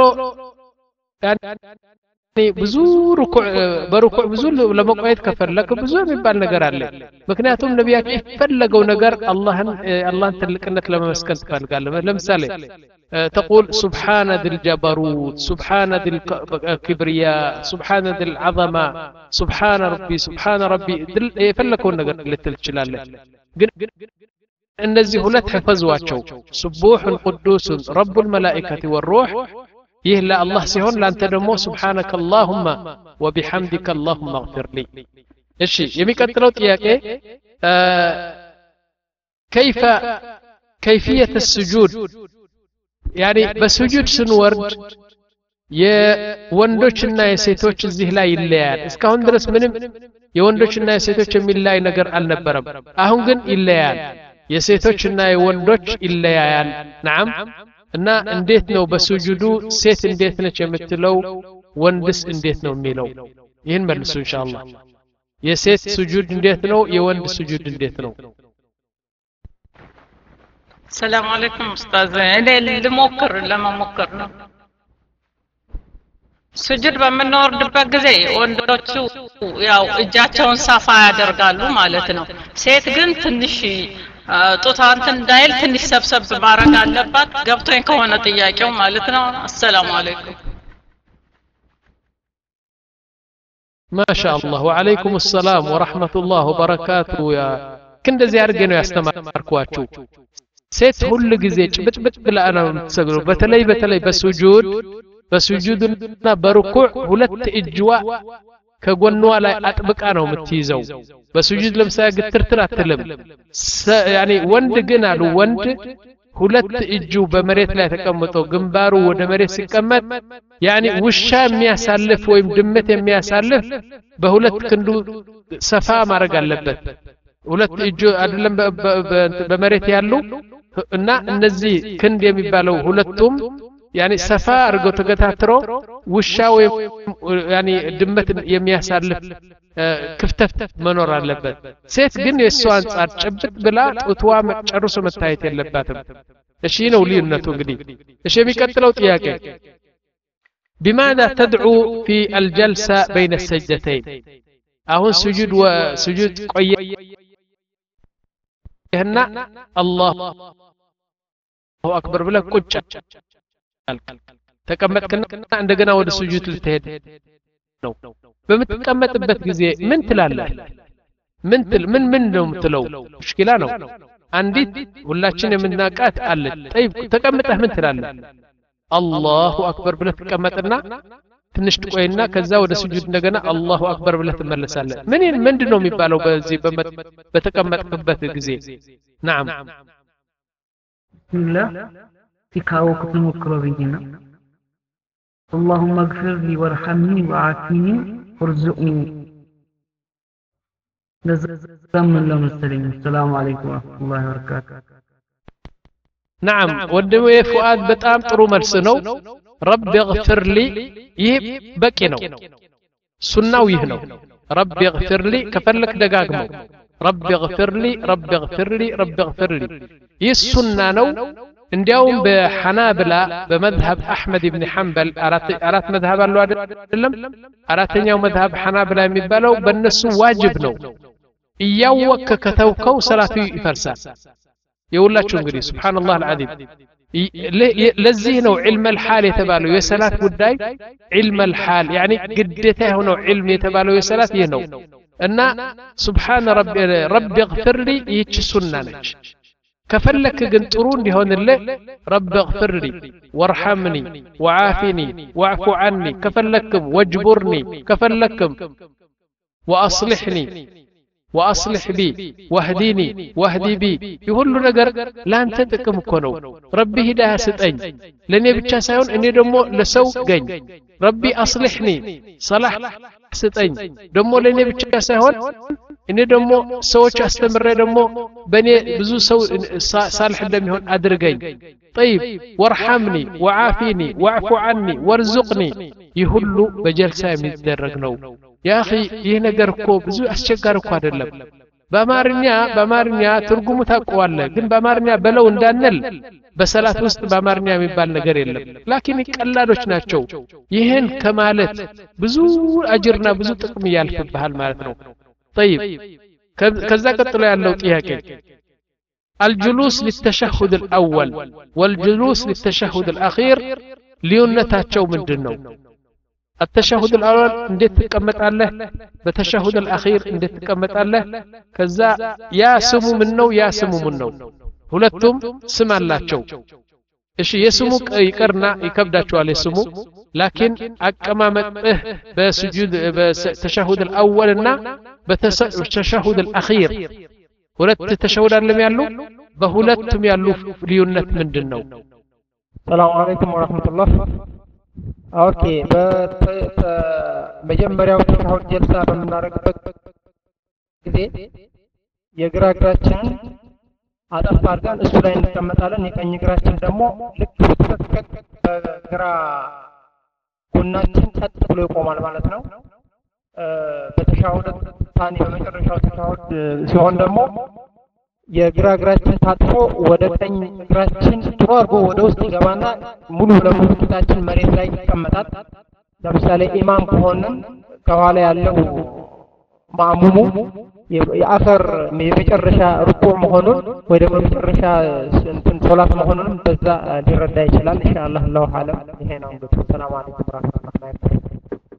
ብዙ ሩኩዕ በሩኩዕ ብዙ ለመቆየት ከፈለክ ብዙ የሚባል ነገር አለ። ምክንያቱም ነብያችን የፈለገው ነገር አላህን አላህን ትልቅነት ለመመስከር ትፈልጋለህ። ለምሳሌ تقول سبحان ذي الجبروت سبحان ذي الكبرياء سبحان ذي العظمة سبحان ربي سبحان ربي የፈለከው ነገር ልትል ትችላለህ። ግን እነዚህ ሁለት ሕፈዟቸው سبوح قدوس رب الملائكة والروح ይህ ለአላህ ሲሆን ላንተ ደግሞ سبحانك اللهم وبحمدك اللهم اغفر لي። እሺ የሚቀጥለው ጥያቄ كيف كيفية السجود ያኒ በስጁድ ስንወርድ የወንዶችና የሴቶች እዚህ ላይ ይለያል። እስካሁን ድረስ ምንም የወንዶችና የሴቶች የሚለያይ ነገር አልነበረም። አሁን ግን ይለያል። የሴቶችና የወንዶች ይለያያል። نعم እና እንዴት ነው በስጁዱ ሴት እንዴት ነች የምትለው ወንድስ እንዴት ነው የሚለው ይሄን መልሱ ኢንሻአላህ። የሴት ስጁድ እንዴት ነው የወንድ ስጁድ እንዴት ነው? ሰላም አለይኩም ኡስታዝ። እኔ ልሞክር ለመሞከር ነው። ስጁድ በምንወርድበት ጊዜ ወንዶቹ ያው እጃቸውን ሰፋ ያደርጋሉ ማለት ነው። ሴት ግን ትንሽ ጡቷን እንዳይል ትንሽ ሰብሰብ ማድረግ አለባት። ገብቶኝ ከሆነ ጥያቄው ማለት ነው። አሰላሙ አለይኩም። ማሻአላህ ወአለይኩም ሰላም ወራህመቱላህ ወበረካቱ። ያ እንደዚህ አድርጌ ነው ያስተማርኳችሁ። ሴት ሁሉ ጊዜ ጭብጥብጥ ብላ ነው የምትሰግደው። በተለይ በተለይ በስጁድ በስጁድና በሩኩዕ ሁለት እጅዋ ከጎንዋ ላይ አጥብቃ ነው የምትይዘው። በስጁድ ለምሳሌ ግትርትር አትልም። ያኒ ወንድ ግን አሉ ወንድ ሁለት እጁ በመሬት ላይ ተቀምጦ ግንባሩ ወደ መሬት ሲቀመጥ ያኒ ውሻ የሚያሳልፍ ወይም ድመት የሚያሳልፍ በሁለት ክንዱ ሰፋ ማድረግ አለበት። ሁለት እጁ አይደለም በመሬት ያሉ እና እነዚህ ክንድ የሚባለው ሁለቱም ያኒ ሰፋ አድርገው ተገታትሮ ውሻ ወይም ያኒ ድመት የሚያሳልፍ ክፍተት መኖር አለበት። ሴት ግን የሷ አንጻር ጭብጥ ብላ ጡትዋ ጨርሶ መታየት የለባትም። እሺ ነው ልዩነቱ እንግዲህ። እሺ የሚቀጥለው ጥያቄ بماذا تدعو في الجلسة بين السجدتين؟ አሁን ስጁድ ወስጁድ ቆየህና አላሁ አክበር ብለህ ቁጭ ተቀመጥክና እንደገና ወደ ስጁድ ልትሄድ ነው። በምትቀመጥበት ጊዜ ምን ትላለህ? ምን ትል ምን ምን ነው የምትለው? ሙሽኪላ ነው። አንዲት ሁላችን የምናቃት አለች። طيب ተቀምጠህ ምን ትላለህ? አላሁ አክበር ብለህ ተቀመጥና ትንሽ ትቆይና ከዛ ወደ ስጁድ እንደገና አላሁ አክበር ብለህ ትመለሳለህ። ምን ምንድነው የሚባለው በዚህ በተቀመጥክበት ጊዜ? نعم لا تكاوك تمكرو بينا اللهم اغفر لي وارحمني وعافني وارزقني نزام الله مستلم. السلام عليكم ورحمة الله وبركاته. نعم ወንድሜ ፉአድ በጣም ጥሩ መልስ ነው። رب اغفر لي ይህ በቂ ነው። ሱናው ይህ ነው። رب اغفر لي ከፈለክ ደጋግመው رب اغفر لي رب اغفر لي رب اغفر لي ይህ ሱና ነው። እንዲያውም በሐናብላ በመዝሐብ አህመድ ኢብኑ ሐንበል አራት አራት መዝሐብ አለው አይደለም? አራተኛው መዝሐብ ሐናብላ የሚባለው በእነሱ ዋጅብ ነው። እያወቅክ ከተውከው ሰላቱ ይፈርሳል። የሁላችሁ እንግዲህ ሱብሃንአላህ አልዓዚም። ለዚህ ነው ዒልም الحال የተባለው የሰላት ጉዳይ ዒልም الحال ያኒ ግዴታ የሆነው ዒልም የተባለው የሰላት ይህ ነው። እና ሱብሃን ረቢ ረቢ اغفر لي ይህች ሱና ነች። ከፈለክ ግን ጥሩ እንዲሆንልህ ረቢ اغفر لي وارحمني وعافني واعف عني ከፈለክም ወጅቡርኒ ከፈለክም واصلحني واصلح بي واهديني واهدي بي ይሁሉ ነገር ላንተ ጥቅም እኮ ነው። ረቢ ሂዳያ ስጠኝ ለኔ ብቻ ሳይሆን እኔ ደግሞ ለሰው ገኝ። ረቢ አስልሕኒ ሰላህ ስጠኝ ደግሞ ለኔ ብቻ ሳይሆን እኔ ደግሞ ሰዎች አስተምሬ ደግሞ በኔ ብዙ ሰው ሳልህ እንደሚሆን አድርገኝ። طيب وارحمني وعافيني واعف عني وارزقني ይሁሉ በጀልሳ የሚደረግ ነው። يا أخي ይህ ነገር እኮ ብዙ አስቸጋሪ እኮ አይደለም። በአማርኛ በአማርኛ ትርጉሙ ታውቀዋለህ፣ ግን በአማርኛ በለው እንዳንል በሰላት ውስጥ በአማርኛ የሚባል ነገር የለም። ላኪን ቀላዶች ናቸው። ይህን ከማለት ብዙ አጅርና ብዙ ጥቅም ያልፍብሃል ማለት ነው። طيب ከዛ ቀጥሎ ያለው ጥያቄ الجلوس للتشهد الأول والجلوس للتشهد الأخير ልዩነታቸው ምንድነው? التشهد الأول እንዴት ትቀመጣለህ? በተሸሁድ الأخير እንዴት ትቀመጣለህ? ከዛ ያ ስሙ ምን ነው? ያ ስሙ ምን ነው? ሁለቱም ስም አላቸው። እሺ የስሙ ይቀርና ይከብዳቸዋል የስሙ ላኪን አቀማመጥህ በስጁድ በተሸሁድ الأول እና በተሸሁድ الأخير ሁለት ተሸሁድ አለም ያሉ በሁለቱም ያሉ ልዩነት ምንድነው? ሰላም አለይኩም ወራህመቱላህ። ኦኬ በመጀመሪያው ተሻሁድ ጀልሳ በምናደርግበት ጊዜ የግራ እግራችንን አጠፍ አድርገን እሱ ላይ እንቀመጣለን። የቀኝ እግራችን ደግሞ ልክ በትክክል በግራ ጎናችን ቀጥ ብሎ ይቆማል ማለት ነው። በተሻሁድ ታኒ በመጨረሻው ተሻሁድ ሲሆን ደግሞ የግራ እግራችን ታጥፎ ወደ ቀኝ እግራችን ጥሩ አድርጎ ወደ ውስጥ ይገባና ሙሉ ለሙሉ ፊታችን መሬት ላይ ይቀመጣል። ለምሳሌ ኢማም ከሆንን ከኋላ ያለው ማሙሙ የአኸር የመጨረሻ ሩኩዕ መሆኑን ወይ ደግሞ የመጨረሻ እንትን ሶላት መሆኑንም በዛ ሊረዳ ይችላል። ኢንሻአላህ አላሁ አለም። ይሄ ነው እንግዲህ። ሰላም አለይኩም ወራህመቱላሂ ወበረካቱ።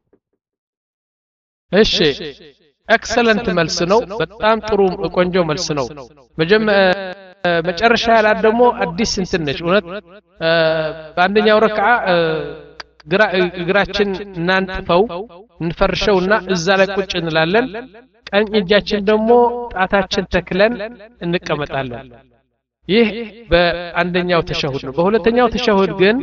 እሺ ኤክሰለንት መልስ ነው። በጣም ጥሩ ቆንጆ መልስ ነው። መጨረሻ ያላት ደግሞ አዲስ እንትን ነች እውነት። በአንደኛው ረክዓ ግራ እግራችን እናንጥፈው እንፈርሸውና እዛ ላይ ቁጭ እንላለን። ቀኝ እጃችን ደግሞ ጣታችን ተክለን እንቀመጣለን። ይህ በአንደኛው ተሸሁድ ነው። በሁለተኛው ተሸሁድ ግን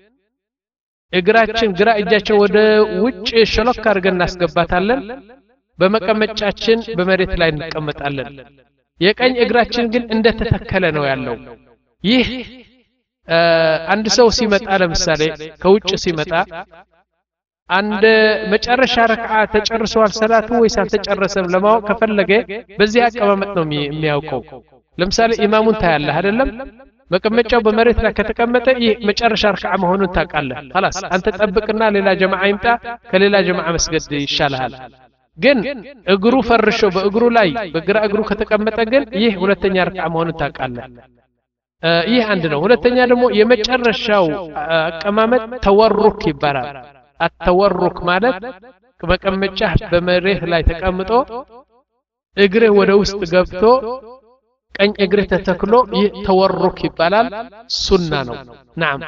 እግራችን ግራ እጃችን ወደ ውጭ ሸለክ አድርገን እናስገባታለን። በመቀመጫችን በመሬት ላይ እንቀመጣለን። የቀኝ እግራችን ግን እንደተተከለ ነው ያለው። ይህ አንድ ሰው ሲመጣ ለምሳሌ ከውጭ ሲመጣ አንድ መጨረሻ ረክዓ ተጨርሷል ሰላቱ ወይስ አልተጨረሰም ለማወቅ ከፈለገ በዚህ አቀማመጥ ነው የሚያውቀው። ለምሳሌ ኢማሙን ታያለህ አይደለም? መቀመጫው በመሬት ላይ ከተቀመጠ ይህ መጨረሻ ረክዓ መሆኑን ታውቃለህ። خلاص አንተ ጠብቅና ሌላ ጀማዓ ይምጣ፣ ከሌላ ጀማዓ መስገድ ይሻልሃል። ግን እግሩ ፈርሾ በእግሩ ላይ በግራ እግሩ ከተቀመጠ ግን ይህ ሁለተኛ ረክዓ መሆኑን ታውቃለህ። ይህ አንድ ነው። ሁለተኛ ደግሞ የመጨረሻው አቀማመጥ ተወሩክ ይባላል። አተወሩክ ማለት መቀመጫ በመሬት ላይ ተቀምጦ እግርህ ወደ ውስጥ ገብቶ ቀኝ እግርህ ተተክሎ ይህ ተወሩክ ይባላል። ሱና ነው። ናም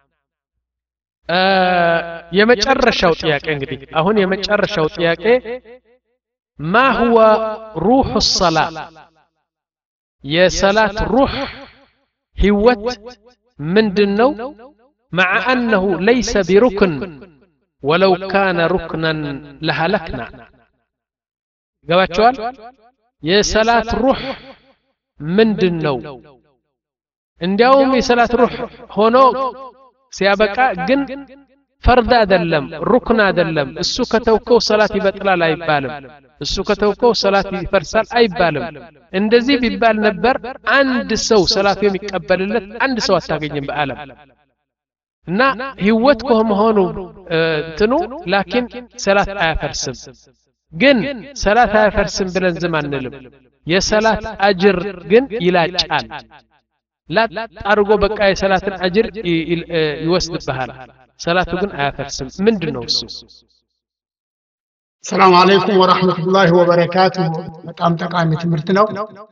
የመጨረሻው ጥያቄ እንግዲህ አሁን የመጨረሻው ጥያቄ ما هو روح الصلاة የሰላት ሩህ ህይወት ምንድነው? مع أنه ليس بركن ولو كان ركنا لهلكنا ገባችኋል? የሰላት ሩህ ምንድነው? እንዲያውም የሰላት ሩህ ሆኖ ሲያበቃ ግን ፈርድ አይደለም፣ ሩክን አይደለም። እሱ ከተውከው ሰላት ይበጥላል አይባልም። እሱ ከተውከው ሰላት ይፈርሳል አይባልም። እንደዚህ ቢባል ነበር አንድ ሰው ሰላቱ የሚቀበልለት አንድ ሰው አታገኝም በአለም። እና ህይወት ከመሆኑ እንትኑ ላኪን ሰላት አያፈርስም። ግን ሰላት አያፈርስም ብለን ዝም አንልም። የሰላት አጅር ግን ይላጫል። لا أرجو بقى صلاة الأجر يوسد بحال صلاة جن آفرسم من دنوس. السلام عليكم ورحمة الله وبركاته. متأم تقامي تمرتنا.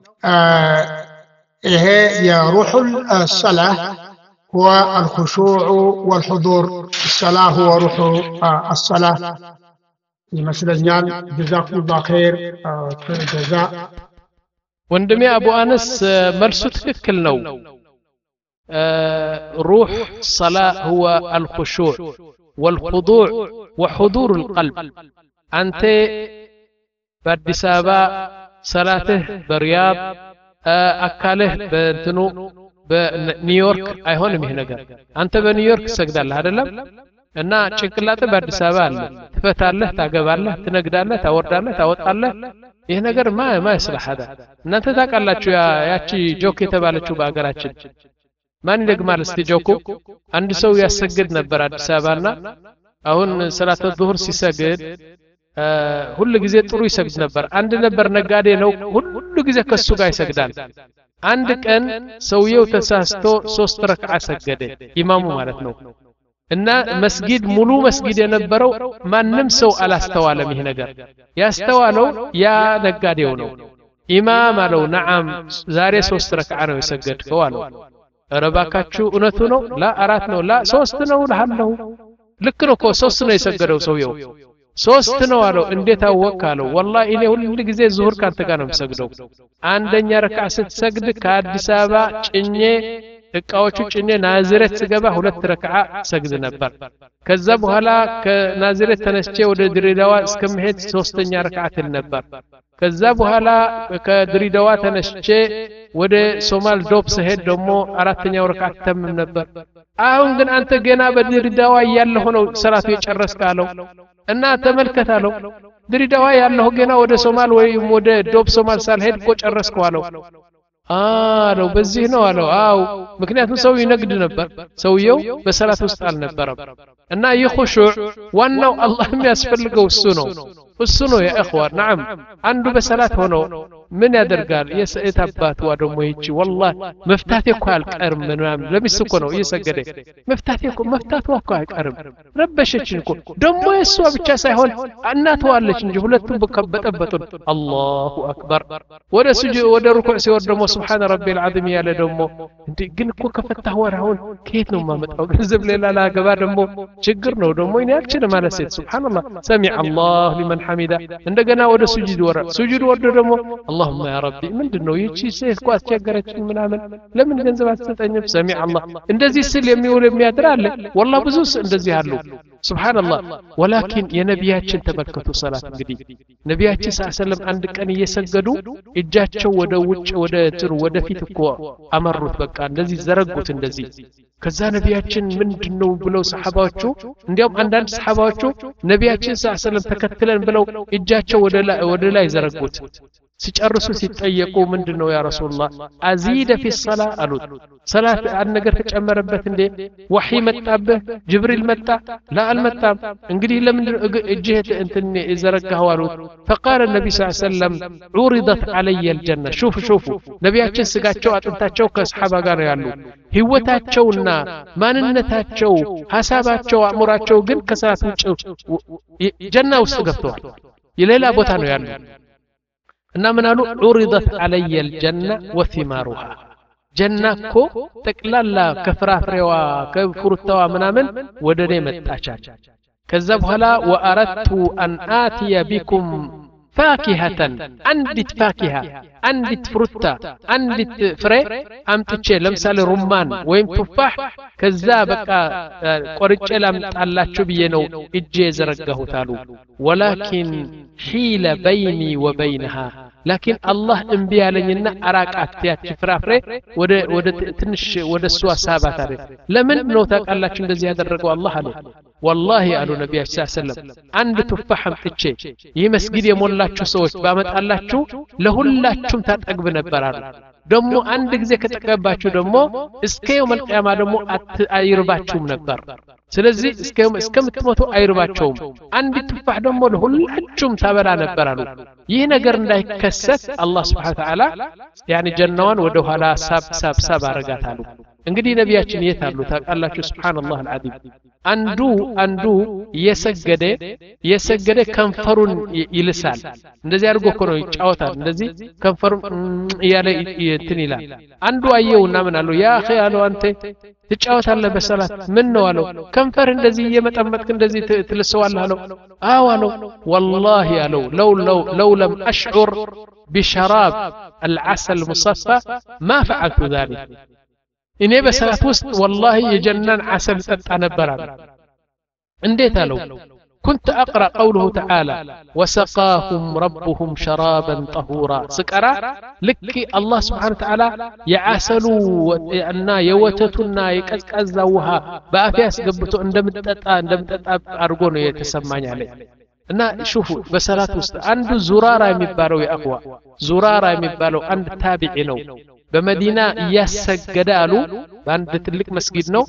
إيه يا روح الصلاة هو الخشوع والحضور. الصلاة هو روح الصلاة. مثل الجال جزاكم الله خير جزاء. ወንድሜ አቡ አነስ መልሱ ትክክል ነው። روح الصلاة هو الخشوع والخضوع وحضور القلب. أنت በአዲስ አበባ ሰላትህ በሪያድ አካልህ በእንትኑ በኒውዮርክ አይሆንም ይሄ ነገር። አንተ በኒውዮርክ ትሰግዳለህ አይደለም? እና ጭንቅላትህ በአዲስ አበባ አለ። ትፈታለህ፣ ታገባለህ፣ ትነግዳለህ፣ ታወርዳለህ፣ ታወጣለህ። ይሄ ነገር ማ ማ ይስላህ هذا እናንተ ታውቃላችሁ። ያቺ ጆክ የተባለችው በአገራችን ማን ይደግማል እስቲ ጆኩ? አንድ ሰው ያሰግድ ነበር አዲስ አበባና አሁን ሰላተ ዙህር ሲሰግድ ሁሉ ጊዜ ጥሩ ይሰግድ ነበር። አንድ ነበር ነጋዴ ነው፣ ሁሉ ጊዜ ከሱ ጋር ይሰግዳል። አንድ ቀን ሰውየው ተሳስቶ ሶስት ረክዓ ሰገደ፣ ኢማሙ ማለት ነው። እና መስጊድ ሙሉ መስጊድ የነበረው ማንም ሰው አላስተዋለም። ይሄ ነገር ያስተዋለው ያ ነጋዴው ነው። ኢማም አለው ነዓም ዛሬ ሶስት ረክዓ ነው የሰገድከው አለው። ኧረ እባካችሁ እውነቱ ነው? ላ አራት ነው። ላ ሶስት ነው እልሃለሁ። ልክ ነው እኮ ሶስት ነው የሰገደው ሰውየው። ሶስት ነው አለው። እንዴት አወቅ አለው። ወላሂ እኔ ሁሉ ጊዜ ዙሁር ካንተ ጋር ነው የምሰግደው። አንደኛ ረክዓ ስትሰግድ ከአዲስ አበባ ጭኜ እቃዎቹ ጭኔ ናዝሬት ስገባ ሁለት ረክዓ ሰግድ ነበር። ከዛ በኋላ ከናዝሬት ተነስቼ ወደ ድሬዳዋ እስከምሄድ ሶስተኛ ረክዓት ነበር። ከዛ በኋላ ከድሬዳዋ ተነስቼ ወደ ሶማል ዶብ ስሄድ ደግሞ አራተኛው ረክዓት ተምም ነበር። አሁን ግን አንተ ገና በድሬዳዋ ያለህ ነው ሰላቱ የጨረስክ አለው እና ተመልከት አለው። ድሬዳዋ ያለህ ገና ወደ ሶማል ወይም ወደ ዶብ ሶማል ሳልሄድ እኮ ጨረስከው አለው። አለው በዚህ ነው አለው። አው ምክንያቱም ሰው ይነግድ ነበር፣ ሰውየው በሰላት ውስጥ አልነበረም። እና ይኹሹዕ ዋናው አላህ የሚያስፈልገው እሱ ነው እሱ ነው ያ اخوان نعم አንዱ በሰላት ሆኖ ምን ያደርጋል? የሰይት አባት ወደሞ ይቺ والله መፍታቴ እኮ አልቀርም ምናምን ለሚስት እኮ ነው እየሰገደ መፍታቴ እኮ መፍታቱ እኮ አልቀርም ረበሸችን እኮ ደሞ የሷ ብቻ ሳይሆን እናቷ አለች እንጂ ሁለቱም በከበጠበጡን አላሁ አክበር ወደ ሱጁድ ወደ ሩኩዕ ሲወርድ ደሞ ሱብሃን ረቢል ዐዚም ያለ ደሞ እንዴ ግን እኮ ከፈታህ ወራውን ከየት ነው ማመጣው ገንዘብ ሌላ ላገባ ደሞ ችግር ነው ደሞ እኔ አልችልም ማለት ሴት ሱብሃንአላህ ሰሚዐ አላህ ሊመን ሐሚዳ እንደገና ወደ ሱጁድ ወረ ሱጁድ ወርዶ ደሞ اللهم يا ربي ምንድነው ይቺ ሴት እኮ አስቸገረችኝ ምናምን ለምን ገንዘብ አትሰጠኝም? ሰሚዐ አላህ እንደዚህ ስል የሚውል የሚያድር አለ والله ብዙ እንደዚህ አሉ ሱብሃንአላህ። ወላኪን የነቢያችን ተመልከቱ ሰላት እንግዲህ ነቢያችን ሰለላሁ ዐለይሂ ወሰለም አንድ ቀን እየሰገዱ እጃቸው ወደ ውጭ ወደ ትሩ ወደ ፊት እኮ አመሩት በቃ እንደዚህ ዘረጉት እንደዚህ። ከዛ ነቢያችን ምንድነው ብለው ሰሃባዎቹ እንዲያውም አንዳንድ ሰሃባዎቹ ነቢያችን ሰለላሁ ዐለይሂ ወሰለም ተከትለን ብለው እጃቸው ወደ ላይ ወደ ላይ ዘረጉት። ሲጨርሱ ሲጠየቁ ምንድነው ያ ረሱላህ አዚደ ፊ ሰላ አሉት። ሰላት አንድ ነገር ተጨመረበት እንዴ? ወህይ መጣብህ? ጅብሪል መጣ? ላ አልመጣም። እንግዲህ ለምን እጅህ እንትን ይዘረጋው አሉት። فقال النبي صلى الله عليه وسلم عرضت علي الجنه شوف شوفوا ነቢያችን ስጋቸው አጥንታቸው ከሰሃባ ጋር ያሉ ህይወታቸውና ማንነታቸው ሐሳባቸው አእምሯቸው ግን ከሰላት ውጭ ጀና ውስጥ ገብተዋል። የሌላ ቦታ ነው ያሉ እና ምን አሉ? ዑሪደት علي الجنه وثمارها ጀናኮ ጠቅላላ ከፍራፍሬዋ ከፍሩታዋ ምናምን ወደኔ መጣቻች። ከዛ በኋላ ወአረቱ አን አቲየ ቢኩም ፋኪሃተን አንዲት ፋኪሃ አንዲት ፍሩታ አንዲት ፍሬ አምጥቼ ለምሳሌ ሩማን ወይም ቱፋህ ከዛ በቃ ቆርጬ ላምጣላችሁ ብዬ ነው እጄ ዘረጋሁት አሉ። ወላኪን ሒለ በይኒ ወበይነሃ لكن الله እንቢ ያለኝና አራቃት ያቺ ፍራፍሬ ወደ ወደ ትንሽ ወደ እሷ ሳባት አለ። ለምን ነው ታውቃላችሁ እንደዚህ ያደረገው አላህ አለ። والله አሉ ነብያችን ሰለላሁ ዐለይሂ ወሰለም አንድ ቱፋህ አምጥቼ ይህ መስጊድ የሞላችሁ ሰዎች ባመጣላችሁ ለሁላችሁም ታጠግብ ነበር አሉ። ደሞ አንድ ጊዜ ከተቀባችሁ ደሞ እስከ የውመል ቂያማ ደሞ አይርባችሁም ነበር። ስለዚህ እስከ እስከምትሞቱ አይርባቸውም። አንድ ቱፋህ ደሞ ለሁላችሁም ታበላ ነበር አሉ። ይህ ነገር እንዳይከሰት አላህ Subhanahu Wa Ta'ala ያኒ ጀናዋን ወደ ኋላ ሳብ ሳብ ሳብ አረጋታሉ። እንግዲህ ነቢያችን የት አሉ ታውቃላችሁ? ሱብሃንአላህ አልዓዚም አንዱ አንዱ የሰገደ የሰገደ ከንፈሩን ይልሳል። እንደዚህ አድርጎ እኮ ነው ይጫወታል። እንደዚህ ከንፈሩን ያለ እንትን ይላል። አንዱ አየውና ምን አለው? ያ اخي አለው አንተ ትጫወታለህ በሰላት ምን ነው አለው? ከንፈር እንደዚህ እየመጠመጥክ እንደዚህ ትልሰዋለህ አለው። አዎ አለው። والله አለው لو لو لو لم اشعر بشراب العسل المصفى ما فعلت ذلك እኔ በሰላት ውስጥ والله የጀናን ዓሰል ጠጣ ነበር። እንዴት አለው? كنت اقرا قوله تعالى وسقاهم ربهم شرابا طهورا سقرا لك الله سبحانه وتعالى يعسلوا ان يوتتنا يقزقزاوها بافيا ያስገብቶ እንደምትጠጣ እንደምትጠጣ አርጎ ነው የተሰማኝ አለ። እና ሹፉ በሰላት ውስጥ አንዱ ዙራራ የሚባለው ያአኽዋ ዙራራ የሚባለው አንድ ታቢዒ ነው። በመዲና እያሰገደ አሉ በአንድ ትልቅ መስጊድ ነው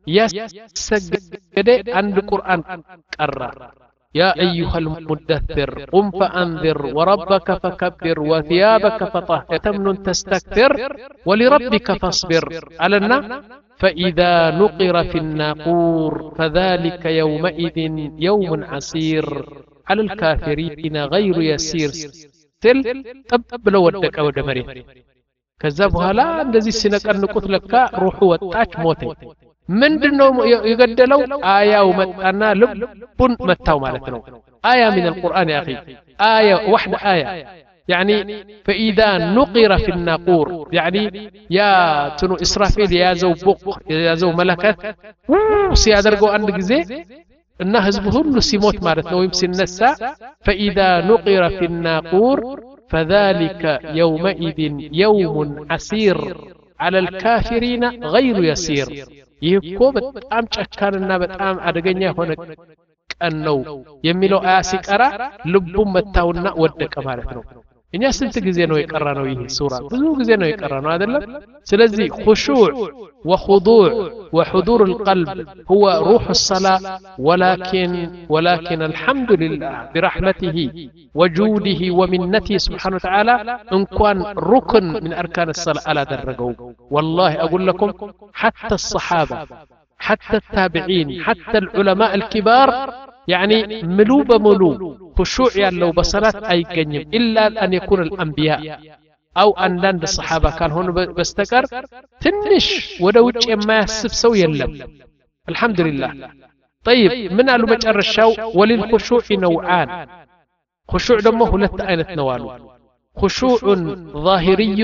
እያሰገደ አንድ ቁርአን ቀራ። ያ أيها المدثر قم فأنذر وربك فكبر وثيابك فطهر تمنن تستكثر ولربك فاصبر علنا فإذا نقر في الناقور فذلك يومئذ يوم عسير على الكافرين غير يسير تل طب لو ودك ወደ መሬት ከዛ በኋላ እንደዚህ ሲነቀንቁት ለካ ሩሁ ወጣች ሞተ። ምንድነው የገደለው? አያው መጣና ልቡን መታው ማለት ነው። አያ من القرآن يا اخي آية واحدة آية يعني فإذا نقر في الناقور يعني يا تنو إسرافيل يا زو بق يا زو ملكات وسيادرقوا عند جزء إن هزبه كله سيموت مالتنا ويمسي النساء فإذا نقر في الناقور فذلك يومئذ يوم عسير على الكافرين غير يسير يكو بتام ጨካንና በጣም አደገኛ ሆነ ቀን ነው የሚለው አያ ሲቀራ ልቡ መታውና ወደቀ ማለት ነው እኛ ስንት ጊዜ ነው የቀራነው ይሄ ሱራ ብዙ ጊዜ ነው የቀራነው አይደለም ስለዚህ خشوع وخضوع وحضور القلب هو روح الصلاة ولكن ولكن الحمد لله برحمته وجوده ومنته سبحانه وتعالى إن كان ركن من أركان الصلاة على درجه والله أقول لكم حتى الصحابة حتى التابعين حتى العلماء الكبار يعني ملو بملو خشوع يالله بصلاة أي جنب إلا أن يكون الأنبياء أو أن لاند الصحابة كان هون بستكر تنش ودوج ما يسف سوي اللم الحمد لله طيب من قالوا مجر الشو وللخشوع نوعان خشوع دمه لتأينت نوالو خشوع ظاهري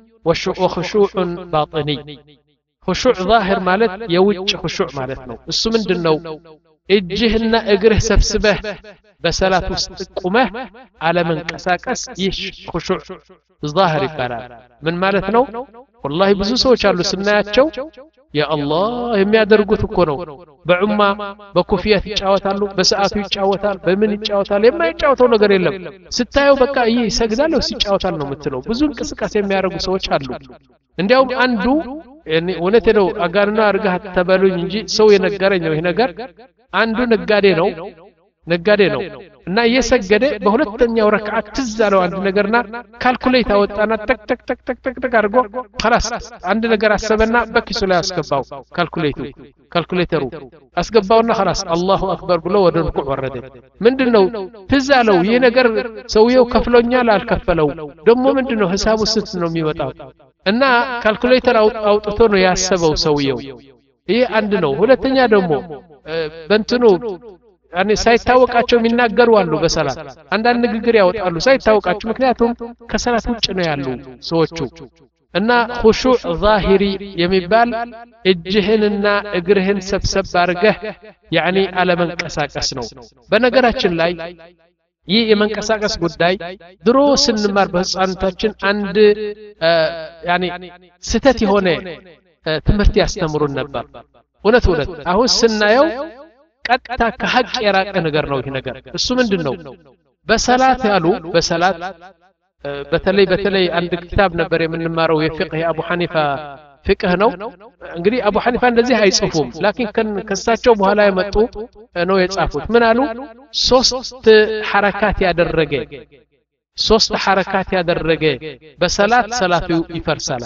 وخشوع باطني خشوع ظاهر مالت يوج خشوع مالتنا السو من دنو اجهنا اقره سبسبه بسلات وستقمه على من كساكس يش خشوع ظاهر يبالال من مالتنا والله بزو سوچ አሉ ስናያቸው ያ አላህ የሚያደርጉት እኮ ነው በዑማ በኮፊያት ይጫወታሉ በሰዓቱ ይጫወታል በምን ይጫወታል የማይጫወተው ነገር የለም ስታየው በቃ ይሄ ይሰግዳል ነው ሲጫወታል ነው የምትለው ብዙ እንቅስቃሴ የሚያደርጉ ሰዎች አሉ እንዲያውም አንዱ እኔ ወነቴ ነው አጋርና አርጋህ ተበሉኝ እንጂ ሰው የነገረኝ ነው ይሄ ነገር አንዱ ነጋዴ ነው ነጋዴ ነው እና እየሰገደ በሁለተኛው ረክዓት ትዝ አለው አንድ ነገርና ካልኩሌት አወጣና ተክ ተክ ተክ ተክ ተክ ተክ አድርጎ خلاص አንድ ነገር አሰበና በኪሱ ላይ አስገባው ካልኩሌቱ ካልኩሌተሩ አስገባውና خلاص አላሁ አክበር ብሎ ወደ ሩኩዕ ወረደ ምንድነው ትዝ አለው ይሄ ነገር ሰውየው ከፍሎኛል አልከፈለው ደግሞ ምንድነው ሂሳቡ ስንት ነው የሚወጣው እና ካልኩሌተር አውጥቶ ነው ያሰበው ሰውየው ይሄ አንድ ነው ሁለተኛ ደግሞ በእንትኑ يعني ሳይታወቃቸው የሚናገሩ አሉ በሰላት አንዳንድ ንግግር ያወጣሉ ሳይታወቃቸው ምክንያቱም ከሰላት ውጭ ነው ያሉ ሰዎቹ እና خشوع ظاهري የሚባል እጅህንና እግርህን ሰብሰብ አድርገህ يعني على መንቀሳቀስ ነው በነገራችን ላይ ይህ የመንቀሳቀስ ጉዳይ ድሮ ስንማር በህፃንነታችን አንድ يعني ስተት የሆነ ትምህርት ያስተምሩን ነበር እውነት እውነት አሁን ስናየው ቀጥታ ከሐቅ የራቀ ነገር ነው ይሄ ነገር እሱ ምንድነው በሰላት ያሉ በሰላት በተለይ በተለይ አንድ ክታብ ነበር የምንማረው የፍቅህ አቡ ሐኒፋ ፍቅህ ነው እንግዲህ አቡ ሐኒፋ እንደዚህ አይጽፉም ላኪን ከሳቸው በኋላ የመጡ ነው የጻፉት ምን አሉ ሶስት ሐረካት ያደረገ ሶስት ሐረካት ያደረገ በሰላት ሰላቱ ይፈርሳል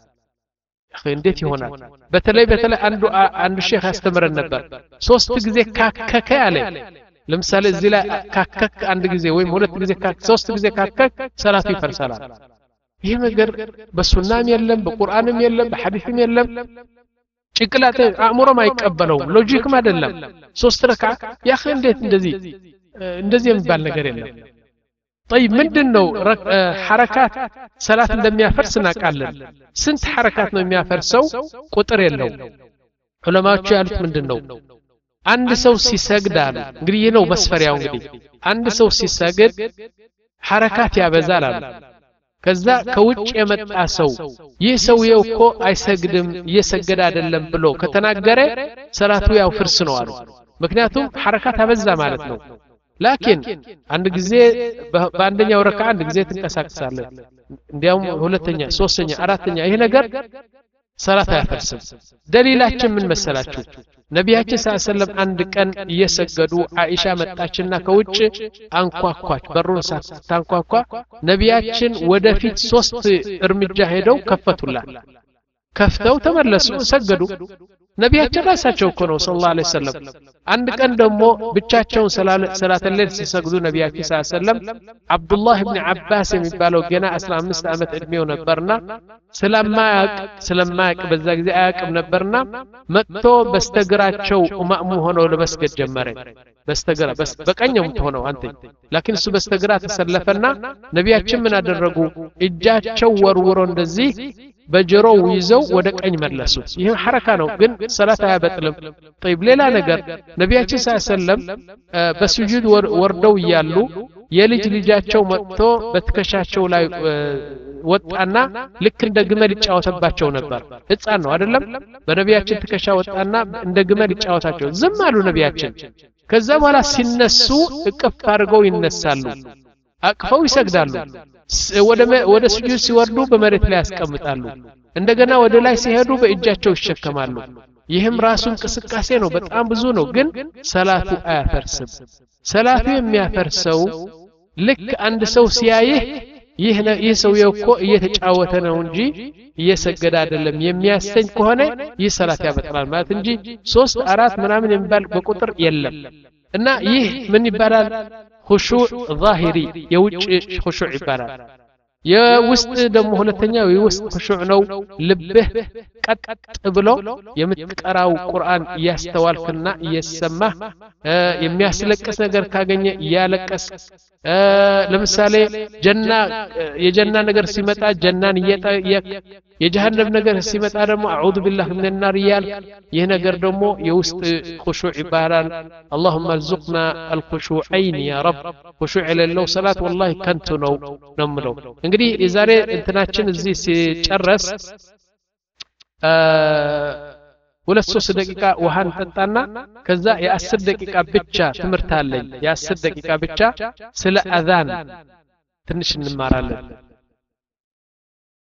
እንዴት ይሆናል በተለይ በተለይ አንዱ አንዱ ሼህ ያስተምረን ነበር ሶስት ጊዜ ካከከ ያለ ለምሳሌ እዚህ ላይ ካከክ አንድ ጊዜ ወይም ሁለት ጊዜ ካከክ ሶስት ጊዜ ካከክ ሰላቱ ይፈርሳል ይሄ ነገር በሱናም የለም በቁርአንም የለም በሐዲስም የለም ጭቅላቴ አእምሮም አይቀበለውም ሎጂክም አይደለም ሶስት ረካ ያኺ እንዴት እንደዚህ እንደዚህ የሚባል ነገር የለም طيب ምንድነው ሐረካት ሰላት እንደሚያፈርስ እናቃለን ስንት ሐረካት ነው የሚያፈርሰው ቁጥር የለው ዑለማዎቹ ያሉት ምንድነው አንድ ሰው ሲሰግድ አሉ እንግዲህ ነው መስፈሪያው እንግዲህ አንድ ሰው ሲሰግድ ሐረካት ያበዛል አሉ ከዛ ከውጭ የመጣ ሰው ይህ ሰውየው እኮ አይሰግድም እየሰገደ አይደለም ብሎ ከተናገረ ሰላቱ ያው ፍርስ ነው አሉ ምክንያቱም ሐረካት አበዛ ማለት ነው لكن عند ጊዜ በአንደኛው ረካ አንድ ጊዜ ትንቀሳቀሳለህ እንዲያውም ሁለተኛ ሶስተኛ አራተኛ ይሄ ነገር ሰላት አያፈርስም ደሊላችን ምን መሰላችሁ ነቢያችን ሰለላሁ ዐለይሂ ወሰለም አንድ ቀን እየሰገዱ አይሻ መጣችና ከውጭ አንኳኳች በሩን ሳታንኳኳ ነቢያችን ወደፊት ሶስት እርምጃ ሄደው ከፈቱላት ከፍተው ተመለሱ ሰገዱ ነቢያችን ራሳቸው እኮ ነው ሰለላሁ ዐለይሂ ወሰለም አንድ ቀን ደግሞ ብቻቸውን ሰላተ ሌል ሲሰግዱ ነቢያችን ሰለላሁ ዐለይሂ ወሰለም አብዱላህ ኢብኑ አባስ የሚባለው ገና አስራ አምስት ዓመት እድሜው ነበርና ስለማያቅ ስለማያቅ በዛ ጊዜ አያቅም ነበርና መጥቶ በስተግራቸው ኡማሙ ሆነው ለመስገድ ጀመረ በስተግራ በቀኝም ሆነው አንተ ላኪን እሱ በስተግራ ተሰለፈና ነቢያችን ምን አደረጉ እጃቸው ወርውሮ እንደዚህ በጆሮው ይዘው ወደ ቀኝ መለሱት ይሄ ሐረካ ነው ግን ሰላት አያበጥልም طيب ሌላ ነገር ነቢያችን ሰለላሁ ዐለይሂ ወሰለም በስጁድ ወርደው ይያሉ የልጅ ልጃቸው መጥቶ በትከሻቸው ላይ ወጣና ልክ እንደ ግመል ይጫወተባቸው ነበር ህፃን ነው አይደለም በነቢያችን ትከሻ ወጣና እንደ ግመል ይጫወታቸው ዝም አሉ ነቢያችን ከዛ በኋላ ሲነሱ እቅፍ አድርገው ይነሳሉ አቅፈው ይሰግዳሉ ወደ ወደ ስጁድ ሲወርዱ በመሬት ላይ ያስቀምጣሉ እንደገና ወደ ላይ ሲሄዱ በእጃቸው ይሸከማሉ ይህም ራሱ እንቅስቃሴ ነው በጣም ብዙ ነው ግን ሰላቱ አያፈርስም ሰላቱ የሚያፈርሰው ልክ አንድ ሰው ሲያይህ ይህ ይህ ሰው እኮ እየተጫወተ ነው እንጂ እየሰገደ አይደለም የሚያሰኝ ከሆነ ይህ ሰላት ያበጥላል ማለት እንጂ ሶስት አራት ምናምን የሚባል በቁጥር የለም እና ይህ ምን ይባላል خشوع ظاهري የውጭ خشوع ይባላል የውስጥ ደግሞ ሁለተኛው የውስጥ خشوع ነው ልብህ ቀጥ ብሎ የምትቀራው ቁርአን ያስተዋልክና እየሰማህ የሚያስለቅስ ነገር ካገኘ ያለቀስ ለምሳሌ ጀና የጀና ነገር ሲመጣ ጀናን እየጠየቅ የጀሃነም ነገር ሲመጣ ደግሞ አዑዙ ቢላህ ሚነ ናር ይያል ይህ ነገር ደግሞ የውስጥ خشوع ይባላል اللهم ارزقنا الخشوعين يا رب خشوع የሌለው ሰላት والله ከንቱ ነው ነው የምለው እንግዲህ የዛሬ እንትናችን እዚህ ሲጨረስ ሁለት ሶስት ደቂቃ ውሃን ጠጣና ከዛ የአስር ደቂቃ ብቻ ትምህርት አለኝ የአስር ደቂቃ ብቻ ስለ አዛን ትንሽ እንማራለን